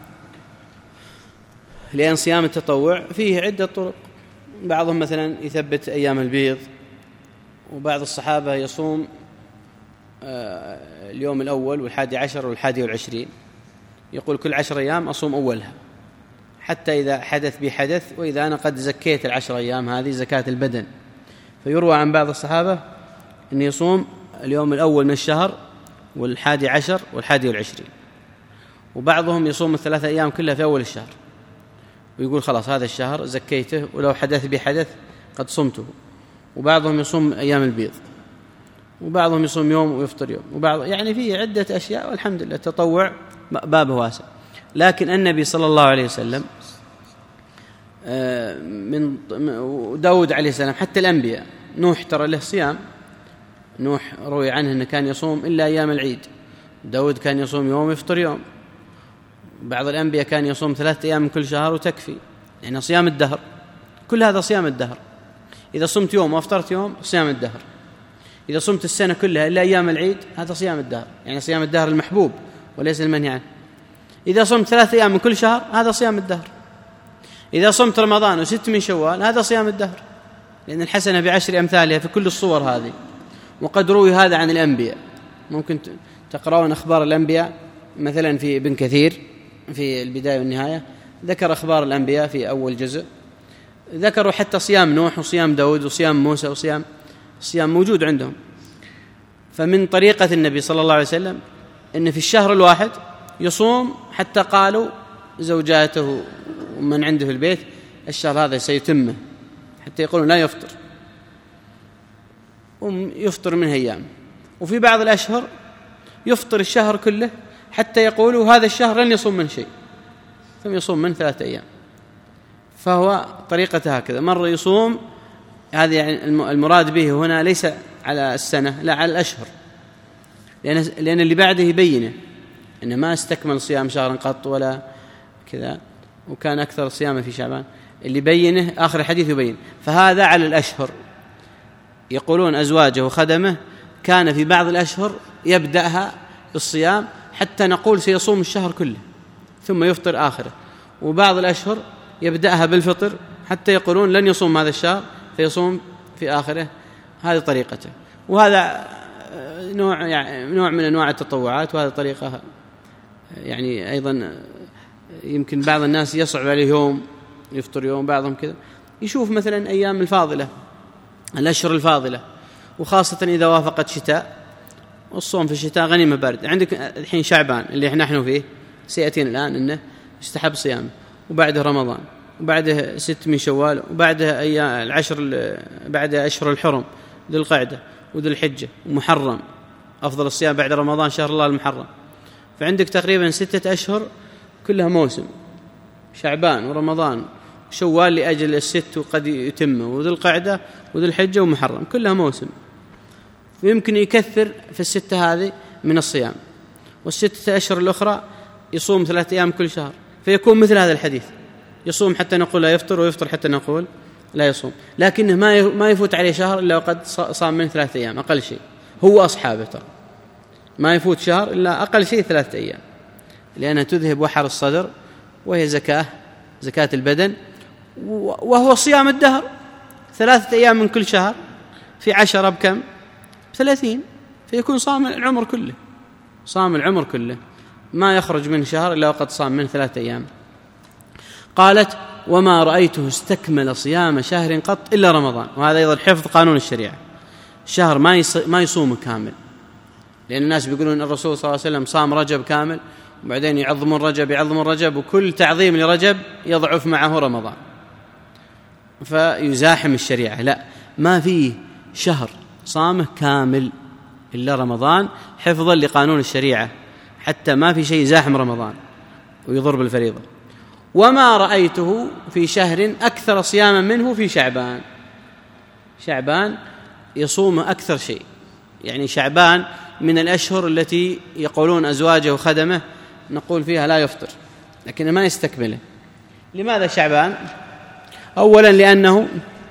لأن صيام التطوع فيه عدة طرق، بعضهم مثلا يثبت أيام البيض، وبعض الصحابة يصوم اليوم الأول والحادي عشر والحادي والعشرين، يقول كل عشر أيام أصوم أولها حتى إذا حدث بي حدث، وإذا أنا قد زكيت العشر أيام هذه زكاة البدن. فيروى عن بعض الصحابة أن يصوم اليوم الأول من الشهر والحادي عشر والحادي والعشرين، وبعضهم يصوم الثلاثة أيام كلها في أول الشهر، ويقول خلاص هذا الشهر زكيته ولو حدث بي حدث قد صمته. وبعضهم يصوم أيام البيض، وبعضهم يصوم يوم ويفطر يوم، وبعض يعني فيه عدة أشياء، والحمد لله التطوع بابه واسع. لكن النبي صلى الله عليه وسلم من داود عليه السلام حتى الأنبياء، نوح ترى له صيام، نوح روي عنه أنه كان يصوم إلا أيام العيد، داود كان يصوم يوم ويفطر يوم، بعض الأنبياء كان يصوم ثلاثة أيام من كل شهر وتكفي، يعني صيام الدهر، كل هذا صيام الدهر. إذا صمت يوم وأفطرت يوم صيام الدهر، إذا صمت السنة كلها إلا أيام العيد هذا صيام الدهر، يعني صيام الدهر المحبوب وليس المنهي عنه. إذا صمت ثلاثة أيام من كل شهر هذا صيام الدهر. إذا صمت رمضان وست من شوال هذا صيام الدهر، لأن الحسنة بعشر أمثالها في كل الصور هذه. وقد روي هذا عن الأنبياء، ممكن تقرأون أخبار الأنبياء مثلا في ابن كثير في البداية والنهاية، ذكر أخبار الأنبياء في أول جزء، ذكروا حتى صيام نوح وصيام داود وصيام موسى وصيام صيام موجود عندهم. فمن طريقة النبي صلى الله عليه وسلم أن في الشهر الواحد يصوم حتى قالوا زوجاته ومن عنده في البيت الشهر هذا سيتمه، حتى يقولون لا يفطر، ويفطر منه أيام. وفي بعض الأشهر يفطر الشهر كله حتى يقولوا هذا الشهر لن يصوم من شيء، ثم يصوم من ثلاثة أيام. فهو طريقته هكذا، مرة يصوم، هذا يعني المراد به هنا ليس على السنة، لا على الأشهر، لأن, لأن اللي بعده يبينه أنه ما استكمل صيام شهرا قط ولا كذا، وكان أكثر صياما في شعبان، اللي بينه آخر الحديث يبين. فهذا على الأشهر، يقولون أزواجه وخدمه كان في بعض الأشهر يبدأها بالصيام حتى نقول سيصوم الشهر كله ثم يفطر آخره، وبعض الأشهر يبدأها بالفطر حتى يقولون لن يصوم هذا الشهر فيصوم في آخره. هذه طريقته، وهذا نوع يعني نوع من أنواع التطوعات، وهذه طريقة يعني أيضا يمكن بعض الناس يصعب عليه يوم يفطر يوم، بعضهم كذا يشوف مثلا أيام الفاضلة الأشهر الفاضلة، وخاصة إذا وافقت شتاء، والصوم في الشتاء غنيمة بارد. عندك الحين شعبان اللي نحن فيه سيأتينا الآن أنه يستحب صيامه، وبعده رمضان، وبعده ست من شوال، وبعده أيام العشر بعد أشهر الحرم، ذي القعدة وذي الحجة ومحرم، أفضل الصيام بعد رمضان شهر الله المحرم. فعندك تقريبا ستة أشهر كلها موسم، شعبان ورمضان شوال لأجل الست وقد يتم، وذي القعدة وذي الحجة ومحرم، كلها موسم. ويمكن يكثر في الستة هذه من الصيام، والستة أشهر الأخرى يصوم ثلاثة أيام كل شهر، فيكون مثل هذا الحديث يصوم حتى نقول لا يفطر، ويفطر حتى نقول لا يصوم، لكنه ما ما يفوت عليه شهر إلا وقد صام من ثلاثة أيام أقل شيء، هو أصحابه ترى ما يفوت شهر إلا أقل شيء ثلاثة أيام، لأنها تذهب وحر الصدر، وهي زكاة زكاة البدن، وهو صيام الدهر، ثلاثة أيام من كل شهر في عشرة بكم؟ ثلاثين، فيكون صام العمر كله، صام العمر كله ما يخرج من شهر إلا وقد صام من ثلاثة أيام. قالت: وما رأيته استكمل صيام شهر قط إلا رمضان. وهذا أيضا حفظ قانون الشريعة، شهر ما ما يصوم كامل، لأن الناس بيقولون الرسول صلى الله عليه وسلم صام رجب كامل، وبعدين يعظمون رجب يعظمون رجب وكل تعظيم لرجب يضعف معه رمضان، فيزاحم الشريعة. لا، ما فيه شهر صامه كامل إلا رمضان، حفظا لقانون الشريعة، حتى ما في شيء زاحم رمضان ويضر بالفريضة. وما رأيته في شهر أكثر صياما منه في شعبان. شعبان يصوم أكثر شيء، يعني شعبان من الأشهر التي يقولون أزواجه وخدمه نقول فيها لا يفطر، لكن ما يستكمله. لماذا شعبان؟ أولا لأنه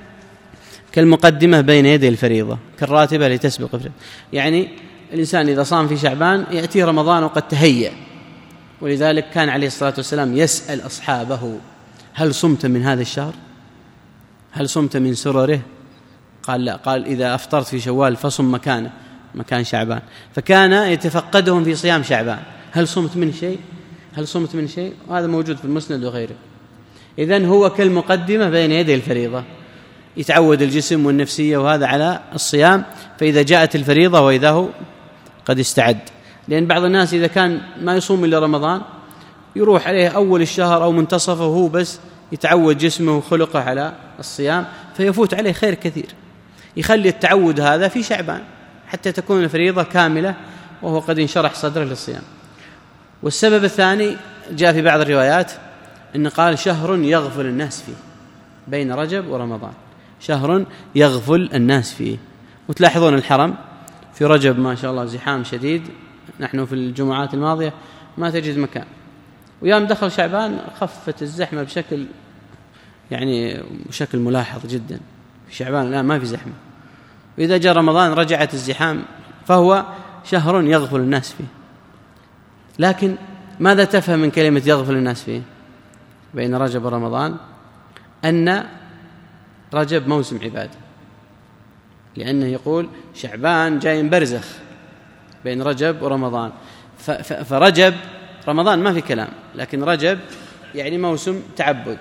كالمقدمة بين يدي الفريضة، كالراتبة لتسبق الفريضة، يعني الإنسان إذا صام في شعبان يأتي رمضان وقد تهيأ، ولذلك كان عليه الصلاة والسلام يسأل أصحابه: هل صمت من هذا الشهر؟ هل صمت من سرره؟ قال لا، قال: إذا أفطرت في شوال فصم مكانه مكان شعبان. فكان يتفقدهم في صيام شعبان: هل صمت من شيء؟ هل صمت من شيء؟ وهذا موجود في المسند وغيره. إذن هو كالمقدمة بين يدي الفريضة، يتعود الجسم والنفسية وهذا على الصيام، فإذا جاءت الفريضة وإذا هو قد استعد. لأن بعض الناس إذا كان ما يصوم إلا رمضان يروح عليه أول الشهر أو منتصفه وهو بس يتعود جسمه وخلقه على الصيام، فيفوت عليه خير كثير. يخلي التعود هذا في شعبان حتى تكون الفريضة كاملة وهو قد انشرح صدره للصيام. والسبب الثاني جاء في بعض الروايات إن قال: شهر يغفل الناس فيه، بين رجب ورمضان شهر يغفل الناس فيه. وتلاحظون الحرم في رجب ما شاء الله زحام شديد، نحن في الجمعات الماضية ما تجد مكان، ويوم دخل شعبان خفت الزحمة بشكل يعني بشكل ملاحظ جدا. في شعبان الآن ما في زحمة، وإذا جاء رمضان رجعت الزحام، فهو شهر يغفل الناس فيه. لكن ماذا تفهم من كلمة يغفل الناس فيه بين رجب ورمضان؟ أن رجب موسم عبادة، لأنه يقول شعبان جاي برزخ بين رجب ورمضان، فرجب رمضان ما في كلام، لكن رجب يعني موسم تعبد.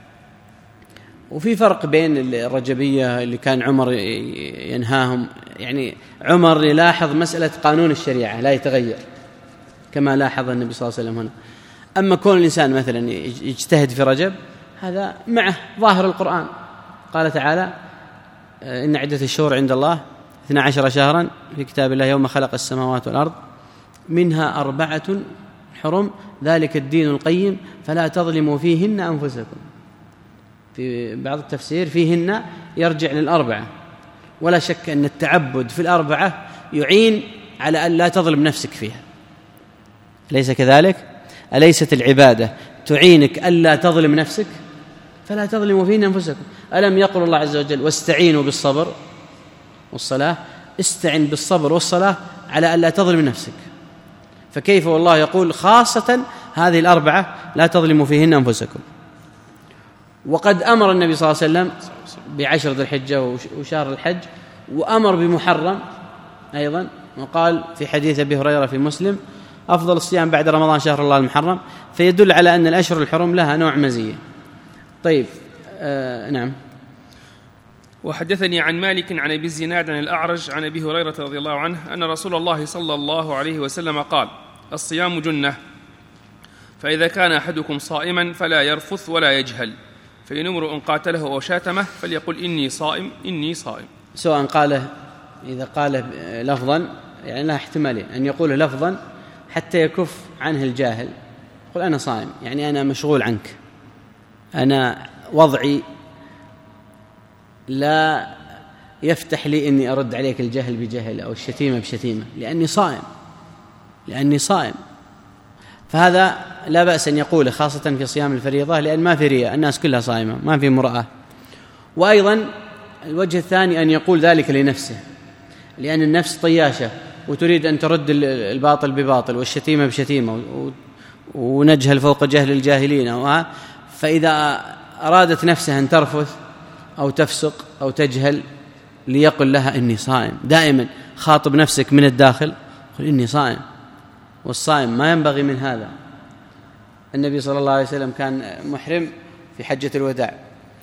وفي فرق بين الرجبية اللي كان عمر ينهاهم، يعني عمر يلاحظ مسألة قانون الشريعة لا يتغير كما لاحظ النبي صلى الله عليه وسلم هنا. أما كون الإنسان مثلا يجتهد في رجب هذا معه ظاهر القرآن، قال تعالى: إن عدة الشهور عند الله اثنا عشر شهرا في كتاب الله يوم خلق السماوات والأرض منها أربعة حرم ذلك الدين القيم فلا تظلموا فيهن أنفسكم. في بعض التفسير فيهن يرجع للأربعة، ولا شك أن التعبد في الأربعة يعين على أن لا تظلم نفسك فيها، أليس كذلك؟ أليست العبادة تعينك ألا تظلم نفسك؟ فلا تظلموا فيهن أنفسكم. ألم يقل الله عز وجل: واستعينوا بالصبر والصلاة؟ استعن بالصبر والصلاة على ألا تظلم نفسك، فكيف والله يقول خاصة هذه الأربعة لا تظلموا فيهن أنفسكم. وقد أمر النبي صلى الله عليه وسلم بعشر ذي الحجة وشهر الحج، وأمر بمحرم أيضا، وقال في حديث أبي هريرة في مسلم: أفضل الصيام بعد رمضان شهر الله المحرم، فيدل على أن الأشهر الحرم لها نوع مزية. طيب آه نعم. وحدثني عن مالك عن أبي الزناد عن الأعرج عن أبي هريرة رضي الله عنه أن رسول الله صلى الله عليه وسلم قال: الصيام جنة، فإذا كان أحدكم صائما فلا يرفث ولا يجهل، فإن امرؤ قاتله أو شاتمه فليقل إني صائم إني صائم. سواء قاله إذا قاله لفظا يعني لا احتمالين، أن يقوله لفظا حتى يكف عنه الجاهل، يقول أنا صائم يعني أنا مشغول عنك، أنا وضعي لا يفتح لي إني أرد عليك الجهل بجهل أو الشتيمة بشتيمة، لأني صائم لأني صائم فهذا لا بأس أن يقوله خاصة في صيام الفريضة، لأن ما في رياء، الناس كلها صائمة، ما في مرأة. وأيضا الوجه الثاني أن يقول ذلك لنفسه، لأن النفس طياشة وتريد أن ترد الباطل بباطل والشتيمة بشتيمة ونجهل فوق جهل الجاهلين، فإذا أرادت نفسها أن ترفث أو تفسق أو تجهل ليقل لها إني صائم. دائما خاطب نفسك من الداخل، قل إني صائم، والصائم ما ينبغي من هذا. النبي صلى الله عليه وسلم كان محرم في حجة الوداع،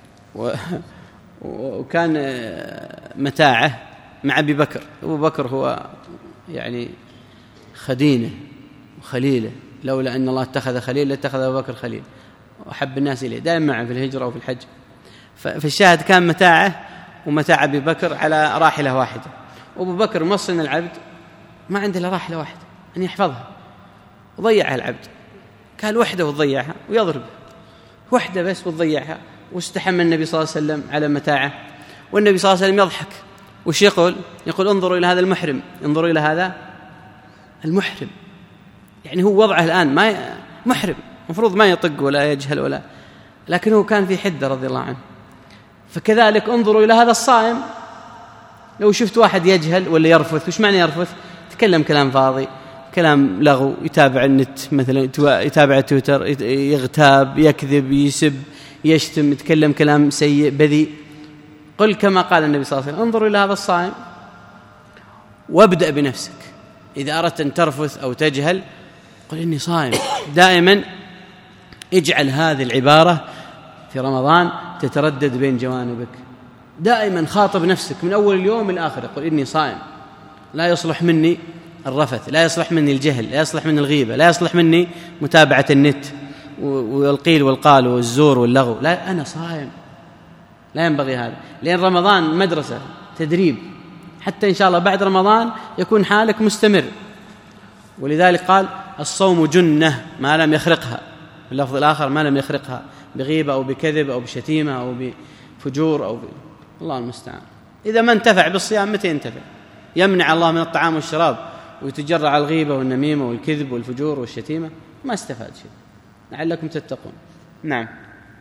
وكان متاعه مع أبي بكر. أبو بكر هو يعني خدينه وخليله، لولا أن الله اتخذ خليل لاتخذ أبو بكر خليل، وأحب الناس إليه دائما معه في الهجرة وفي الحج. ففي الشاهد كان متاعه ومتاع أبي بكر على راحلة واحدة، وأبو بكر مصن العبد ما عنده إلا راحلة واحدة أن يحفظها، وضيعها العبد، قال وحده وضيعها ويضرب وحده بس وتضيعها. واستحمى النبي صلى الله عليه وسلم على متاعه، والنبي صلى الله عليه وسلم يضحك. وش يقول؟ يقول انظروا إلى هذا المحرم، انظروا إلى هذا المحرم، يعني هو وضعه الآن ما ي... محرم، مفروض ما يطق ولا يجهل ولا، لكن هو كان في حدة رضي الله عنه. فكذلك انظروا إلى هذا الصائم، لو شفت واحد يجهل ولا يرفث، وش معنى يرفث؟ يتكلم كلام فاضي، كلام لغو، يتابع النت مثلا، يتابع تويتر، يغتاب، يكذب، يسب، يشتم، يتكلم كلام سيء بذيء. قل كما قال النبي صلى الله عليه وسلم انظروا إلى هذا الصائم وابدأ بنفسك. إذا أردت أن ترفث أو تجهل قل إني صائم. دائما اجعل هذه العبارة في رمضان تتردد بين جوانبك، دائما خاطب نفسك من أول اليوم إلى آخره، قل إني صائم، لا يصلح مني الرفث، لا يصلح مني الجهل، لا يصلح مني الغيبة، لا يصلح مني متابعة النت والقيل والقال والزور واللغو، لا، أنا صائم. لا ينبغي هذا، لأن رمضان مدرسة تدريب، حتى إن شاء الله بعد رمضان يكون حالك مستمر. ولذلك قال الصوم جنة ما لم يخرقها، اللفظ الآخر ما لم يخرقها بغيبة أو بكذب أو بشتيمة أو بفجور أو ب... الله المستعان. إذا ما انتفع بالصيام متى ينتفع؟ يمنع الله من الطعام والشراب ويتجرع على الغيبة والنميمة والكذب والفجور والشتيمة، ما استفاد شيء، لعلكم تتقون. نعم.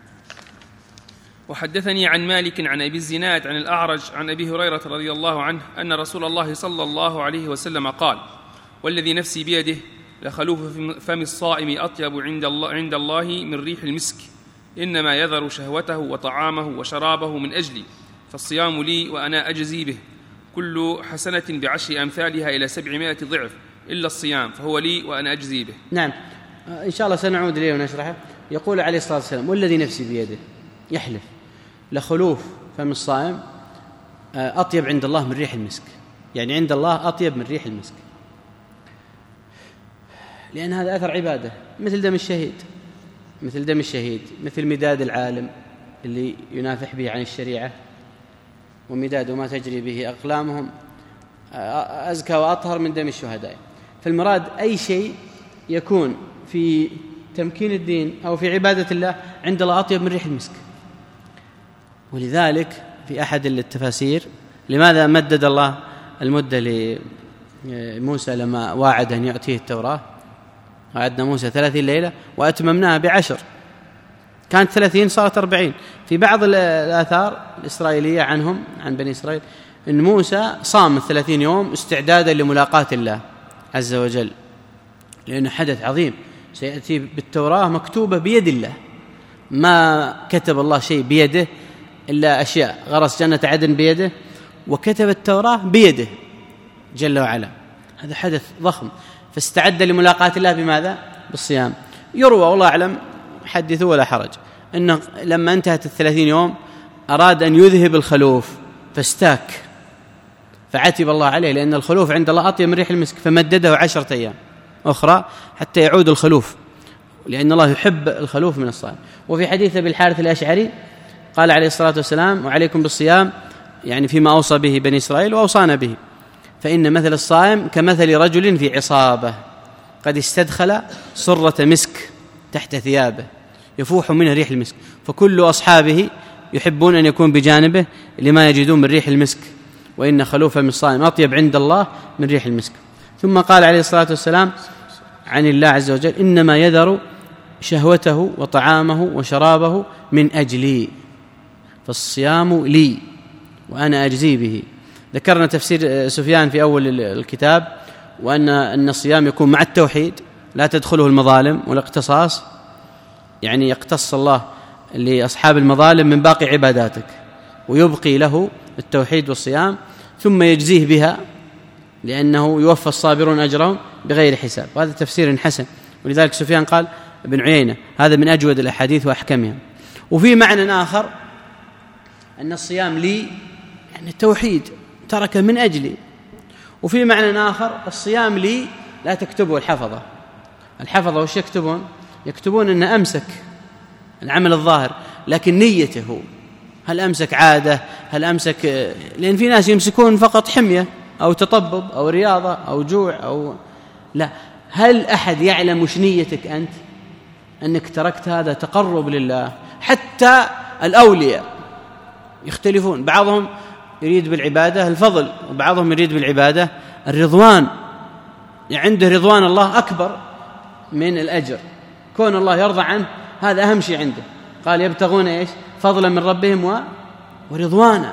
وحدثني عن مالك عن أبي الزناد عن الأعرج عن أبي هريرة رضي الله عنه أن رسول الله صلى الله عليه وسلم قال: والذي نفسي بيده لخلوف فم الصائم أطيب عند الله, عند الله من ريح المسك، إنما يذر شهوته وطعامه وشرابه من أجلي، فالصيام لي وأنا أجزي به، كل حسنة بعشر أمثالها إلى سبعمائة ضعف، إلا الصيام فهو لي وأنا أجزي به. نعم، إن شاء الله سنعود إليه ونشرحه. يقول عليه الصلاة والسلام: والذي نفسي بيده، يحلف لخلوف فم الصائم أطيب عند الله من ريح المسك، يعني عند الله أطيب من ريح المسك، لأن هذا أثر عبادة، مثل دم الشهيد، مثل دم الشهيد، مثل مداد العالم اللي ينافح به عن الشريعة، ومداد ما تجري به أقلامهم أزكى وأطهر من دم الشهداء. فالمراد أي شيء يكون في تمكين الدين أو في عبادة الله عند الله أطيب من ريح المسك. ولذلك في أحد التفاسير لماذا مدد الله المدة لموسى لما واعد أن يعطيه التوراة؟ وعدنا موسى ثلاثين ليلة وأتممناها بعشر، كانت ثلاثين صارت أربعين. في بعض الآثار الإسرائيلية عنهم عن بني إسرائيل أن موسى صام الثلاثين يوم استعدادا لملاقاة الله عز وجل، لأنه حدث عظيم سيأتي بالتوراة مكتوبة بيد الله، ما كتب الله شيء بيده إلا أشياء، غرس جنة عدن بيده وكتب التوراة بيده جل وعلا، هذا حدث ضخم، فاستعد لملاقاة الله بماذا؟ بالصيام. يروى والله أعلم، حدثوا ولا حرج، أنه لما انتهت الثلاثين يوم أراد أن يذهب الخلوف فاستاك، فعتب الله عليه، لأن الخلوف عند الله أطيب من ريح المسك، فمدده عشرة أيام أخرى حتى يعود الخلوف، لأن الله يحب الخلوف من الصائم. وفي حديث أبي الحارث الأشعري قال عليه الصلاة والسلام: وعليكم بالصيام، يعني فيما أوصى به بني إسرائيل وأوصانا به، فإن مثل الصائم كمثل رجل في عصابة قد استدخل صرة مسك تحت ثيابه يفوح منها ريح المسك، فكل أصحابه يحبون أن يكون بجانبه لما يجدون من ريح المسك، وإن خلوف من الصائم أطيب عند الله من ريح المسك. ثم قال عليه الصلاة والسلام عن الله عز وجل: إنما يذر شهوته وطعامه وشرابه من أجلي، فالصيام لي وأنا أجزي به. ذكرنا تفسير سفيان في أول الكتاب، وأن أن الصيام يكون مع التوحيد، لا تدخله المظالم والاقتصاص، يعني يقتص الله لأصحاب المظالم من باقي عباداتك ويبقي له التوحيد والصيام، ثم يجزيه بها لأنه يوفى الصابرون أجرهم بغير حساب. وهذا تفسير حسن، ولذلك سفيان قال ابن عيينة هذا من أجود الأحاديث وأحكمها. وفي معنى آخر أن الصيام لي يعني التوحيد ترك من أجلي، وفي معنى آخر الصيام لي لا تكتبه الحفظة. الحفظة وش يكتبون؟ يكتبون أن أمسك العمل الظاهر، لكن نيته هل أمسك عادة، هل أمسك، لأن في ناس يمسكون فقط حمية أو تطبب أو رياضة أو جوع أو لا. هل أحد يعلم وش نيتك أنت؟ أنك تركت هذا تقرب لله. حتى الأولياء يختلفون، بعضهم يريد بالعبادة الفضل، وبعضهم يريد بالعبادة الرضوان، يعني عنده رضوان الله أكبر من الأجر، كون الله يرضى عنه هذا أهم شيء عنده. قال يبتغون إيش؟ فضلا من ربهم و... ورضوانا.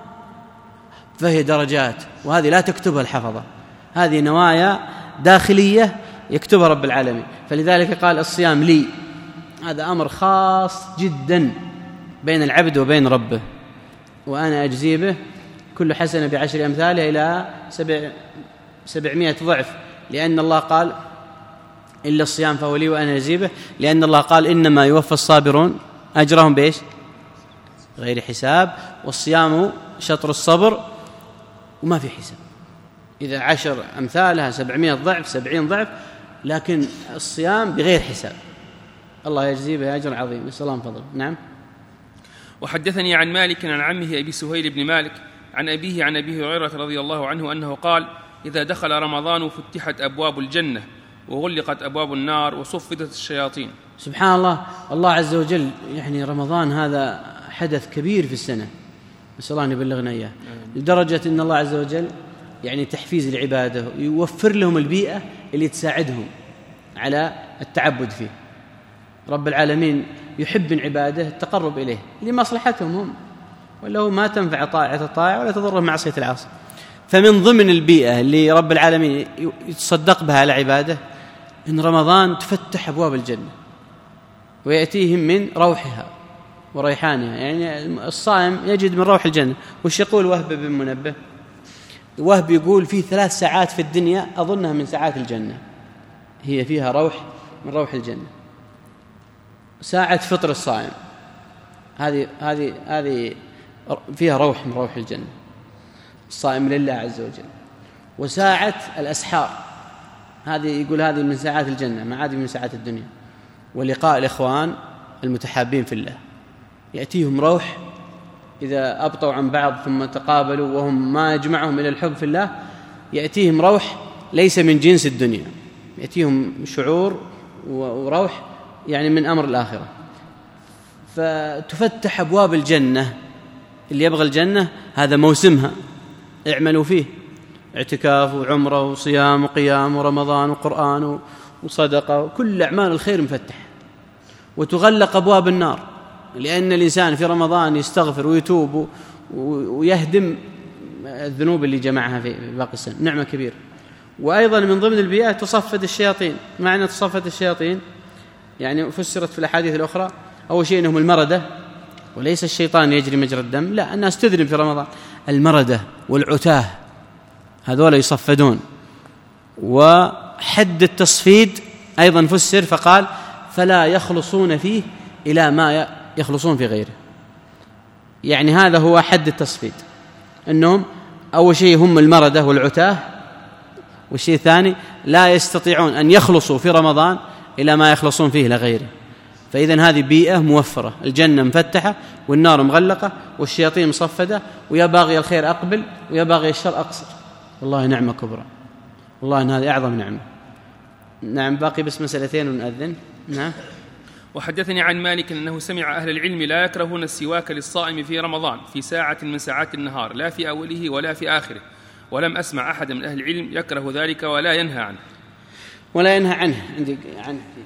فهي درجات، وهذه لا تكتبها الحفظة، هذه نوايا داخلية يكتبها رب العالمين. فلذلك قال الصيام لي، هذا أمر خاص جدا بين العبد وبين ربه، وأنا أجزي به، كل حسنة بعشر أمثالها إلى سبع سبعمائة ضعف، لأن الله قال إلا الصيام فهو لي وأنا أجزي به، لأن الله قال إنما يوفى الصابرون أجرهم بإيش؟ غير حساب. والصيام شطر الصبر وما في حساب، إذا عشر أمثالها سبعمائة ضعف سبعين ضعف، لكن الصيام بغير حساب، الله يجزي به أجر عظيم، نسأل الله فضله. نعم. وحدثني عن مالك عن عمه أبي سهيل بن مالك عن أبيه عن أبي هريرة رضي الله عنه أنه قال إذا دخل رمضان فتحت أبواب الجنة وغلقت أبواب النار وصفدت الشياطين. سبحان الله. الله عز وجل يعني رمضان هذا حدث كبير في السنة، نسأل الله أن يبلغنا إياه، لدرجة أن الله عز وجل يعني تحفيز العبادة، يوفر لهم البيئة اللي تساعدهم على التعبد فيه. رب العالمين يحب من عباده التقرب إليه لمصلحتهم هم، وله ما تنفع طاعة الطائع ولا تضره معصية العاصي. فمن ضمن البيئة اللي رب العالمين يتصدق بها على عباده إن رمضان تفتح أبواب الجنة ويأتيهم من روحها وريحانها، يعني الصائم يجد من روح الجنة. وش يقول وهب بن منبه؟ وهب يقول في ثلاث ساعات في الدنيا أظنها من ساعات الجنة، هي فيها روح من روح الجنة. ساعة فطر الصائم هذه هذه هذه فيها روح من روح الجنة، الصائم لله عز وجل. وساعة الأسحار هذه يقول هذه من ساعات الجنة، ما عاد من ساعات الدنيا. ولقاء الإخوان المتحابين في الله يأتيهم روح إذا أبطوا عن بعض ثم تقابلوا وهم ما يجمعهم إلى الحب في الله، يأتيهم روح ليس من جنس الدنيا، يأتيهم شعور وروح يعني من أمر الآخرة. فتفتح أبواب الجنة، اللي يبغى الجنة هذا موسمها، اعملوا فيه اعتكاف وعمرة وصيام وقيام ورمضان وقرآن وصدقة وكل أعمال الخير مفتح. وتغلق أبواب النار، لأن الإنسان في رمضان يستغفر ويتوب ويهدم الذنوب اللي جمعها في باقي السنة، نعمة كبيرة. وأيضا من ضمن البيئات تصفد الشياطين. معنى تصفد الشياطين يعني فسرت في الأحاديث الأخرى أول شيء أنهم المردة، وليس الشيطان يجري مجرى الدم، لا، الناس تذنب في رمضان، المردة والعتاه هذول يصفدون. وحد التصفيد أيضا فسر فقال فلا يخلصون فيه إلى ما يخلصون في غيره، يعني هذا هو حد التصفيد، أنهم أول شيء هم المردة والعتاه، والشيء الثاني لا يستطيعون أن يخلصوا في رمضان إلى ما يخلصون فيه لغيره. فإذن هذه بيئة موفرة، الجنة مفتحة والنار مغلقة والشياطين مصفدة، ويا باغي الخير أقبل ويا باغي الشر أقصر. والله نعمة كبرى، والله إن هذه أعظم نعمة. نعم. باقي بس مسألتين ونأذن. نعم. وحدثني عن مالك أنه سمع أهل العلم لا يكرهون السواك للصائم في رمضان في ساعة من ساعات النهار، لا في أوله ولا في آخره، ولم أسمع أحد من أهل العلم يكره ذلك ولا ينهى عنه. ولا ينهى عنه عندي عنه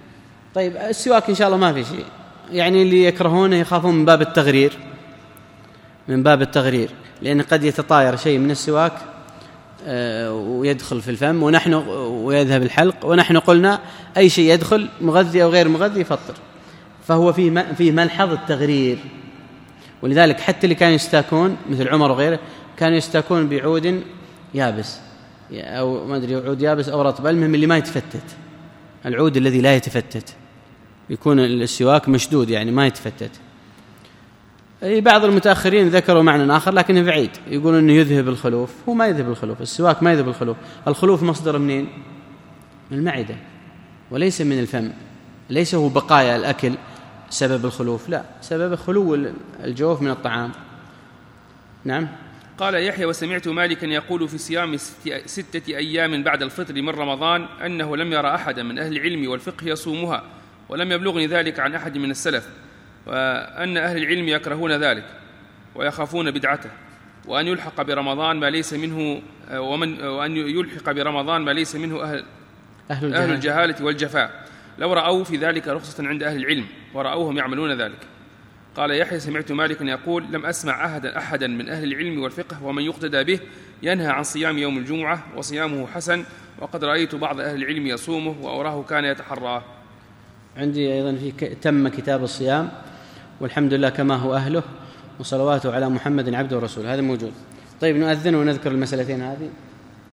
طيب السواك إن شاء الله ما في شيء، يعني اللي يكرهونه يخافون من باب التغرير، من باب التغرير، لأن قد يتطاير شيء من السواك ويدخل في الفم ونحن ويذهب الحلق، ونحن قلنا أي شيء يدخل مغذي أو غير مغذي يفطر، فهو فيه فيه ملحظ التغرير. ولذلك حتى اللي كانوا يستاكون مثل عمر وغيره كانوا يستاكون بعود يابس أو ما أدري عود يابس أو رطب، المهم اللي ما يتفتت، العود الذي لا يتفتت، يكون السواك مشدود يعني ما يتفتت. بعض المتأخرين ذكروا معنى آخر لكنه بعيد، يقولون أنه يذهب الخلوف. هو ما يذهب الخلوف، السواك ما يذهب الخلوف. الخلوف مصدر منين؟ من المعدة وليس من الفم، ليس هو بقايا الأكل سبب الخلوف، لا، سبب خلو الجوف من الطعام. نعم. قال يحيى: وسمعت مالكا يقول في صيام ستة أيام بعد الفطر من رمضان أنه لم يرى أحدا من أهل العلم والفقه يصومها، ولم يبلغني ذلك عن أحد من السلف، وأن أهل العلم يكرهون ذلك ويخافون بدعته، وأن يلحق برمضان ما ليس منه ومن وأن يلحق برمضان ما ليس منه أهل أهل, أهل الجهالة والجفاء، لو رأوا في ذلك رخصة عند أهل العلم ورأوهم يعملون ذلك. قال يحيى: سمعت مالكا يقول: لم أسمع أحدا أحدا من أهل العلم والفقه ومن يقتدى به ينهى عن صيام يوم الجمعة وصيامه حسن، وقد رأيت بعض أهل العلم يصومه وأراه كان يتحراه. عندي أيضا في تم كتاب الصيام والحمد لله كما هو أهله، وصلواته على محمد عبده ورسوله، هذا موجود. طيب نؤذن ونذكر المسألتين هذه.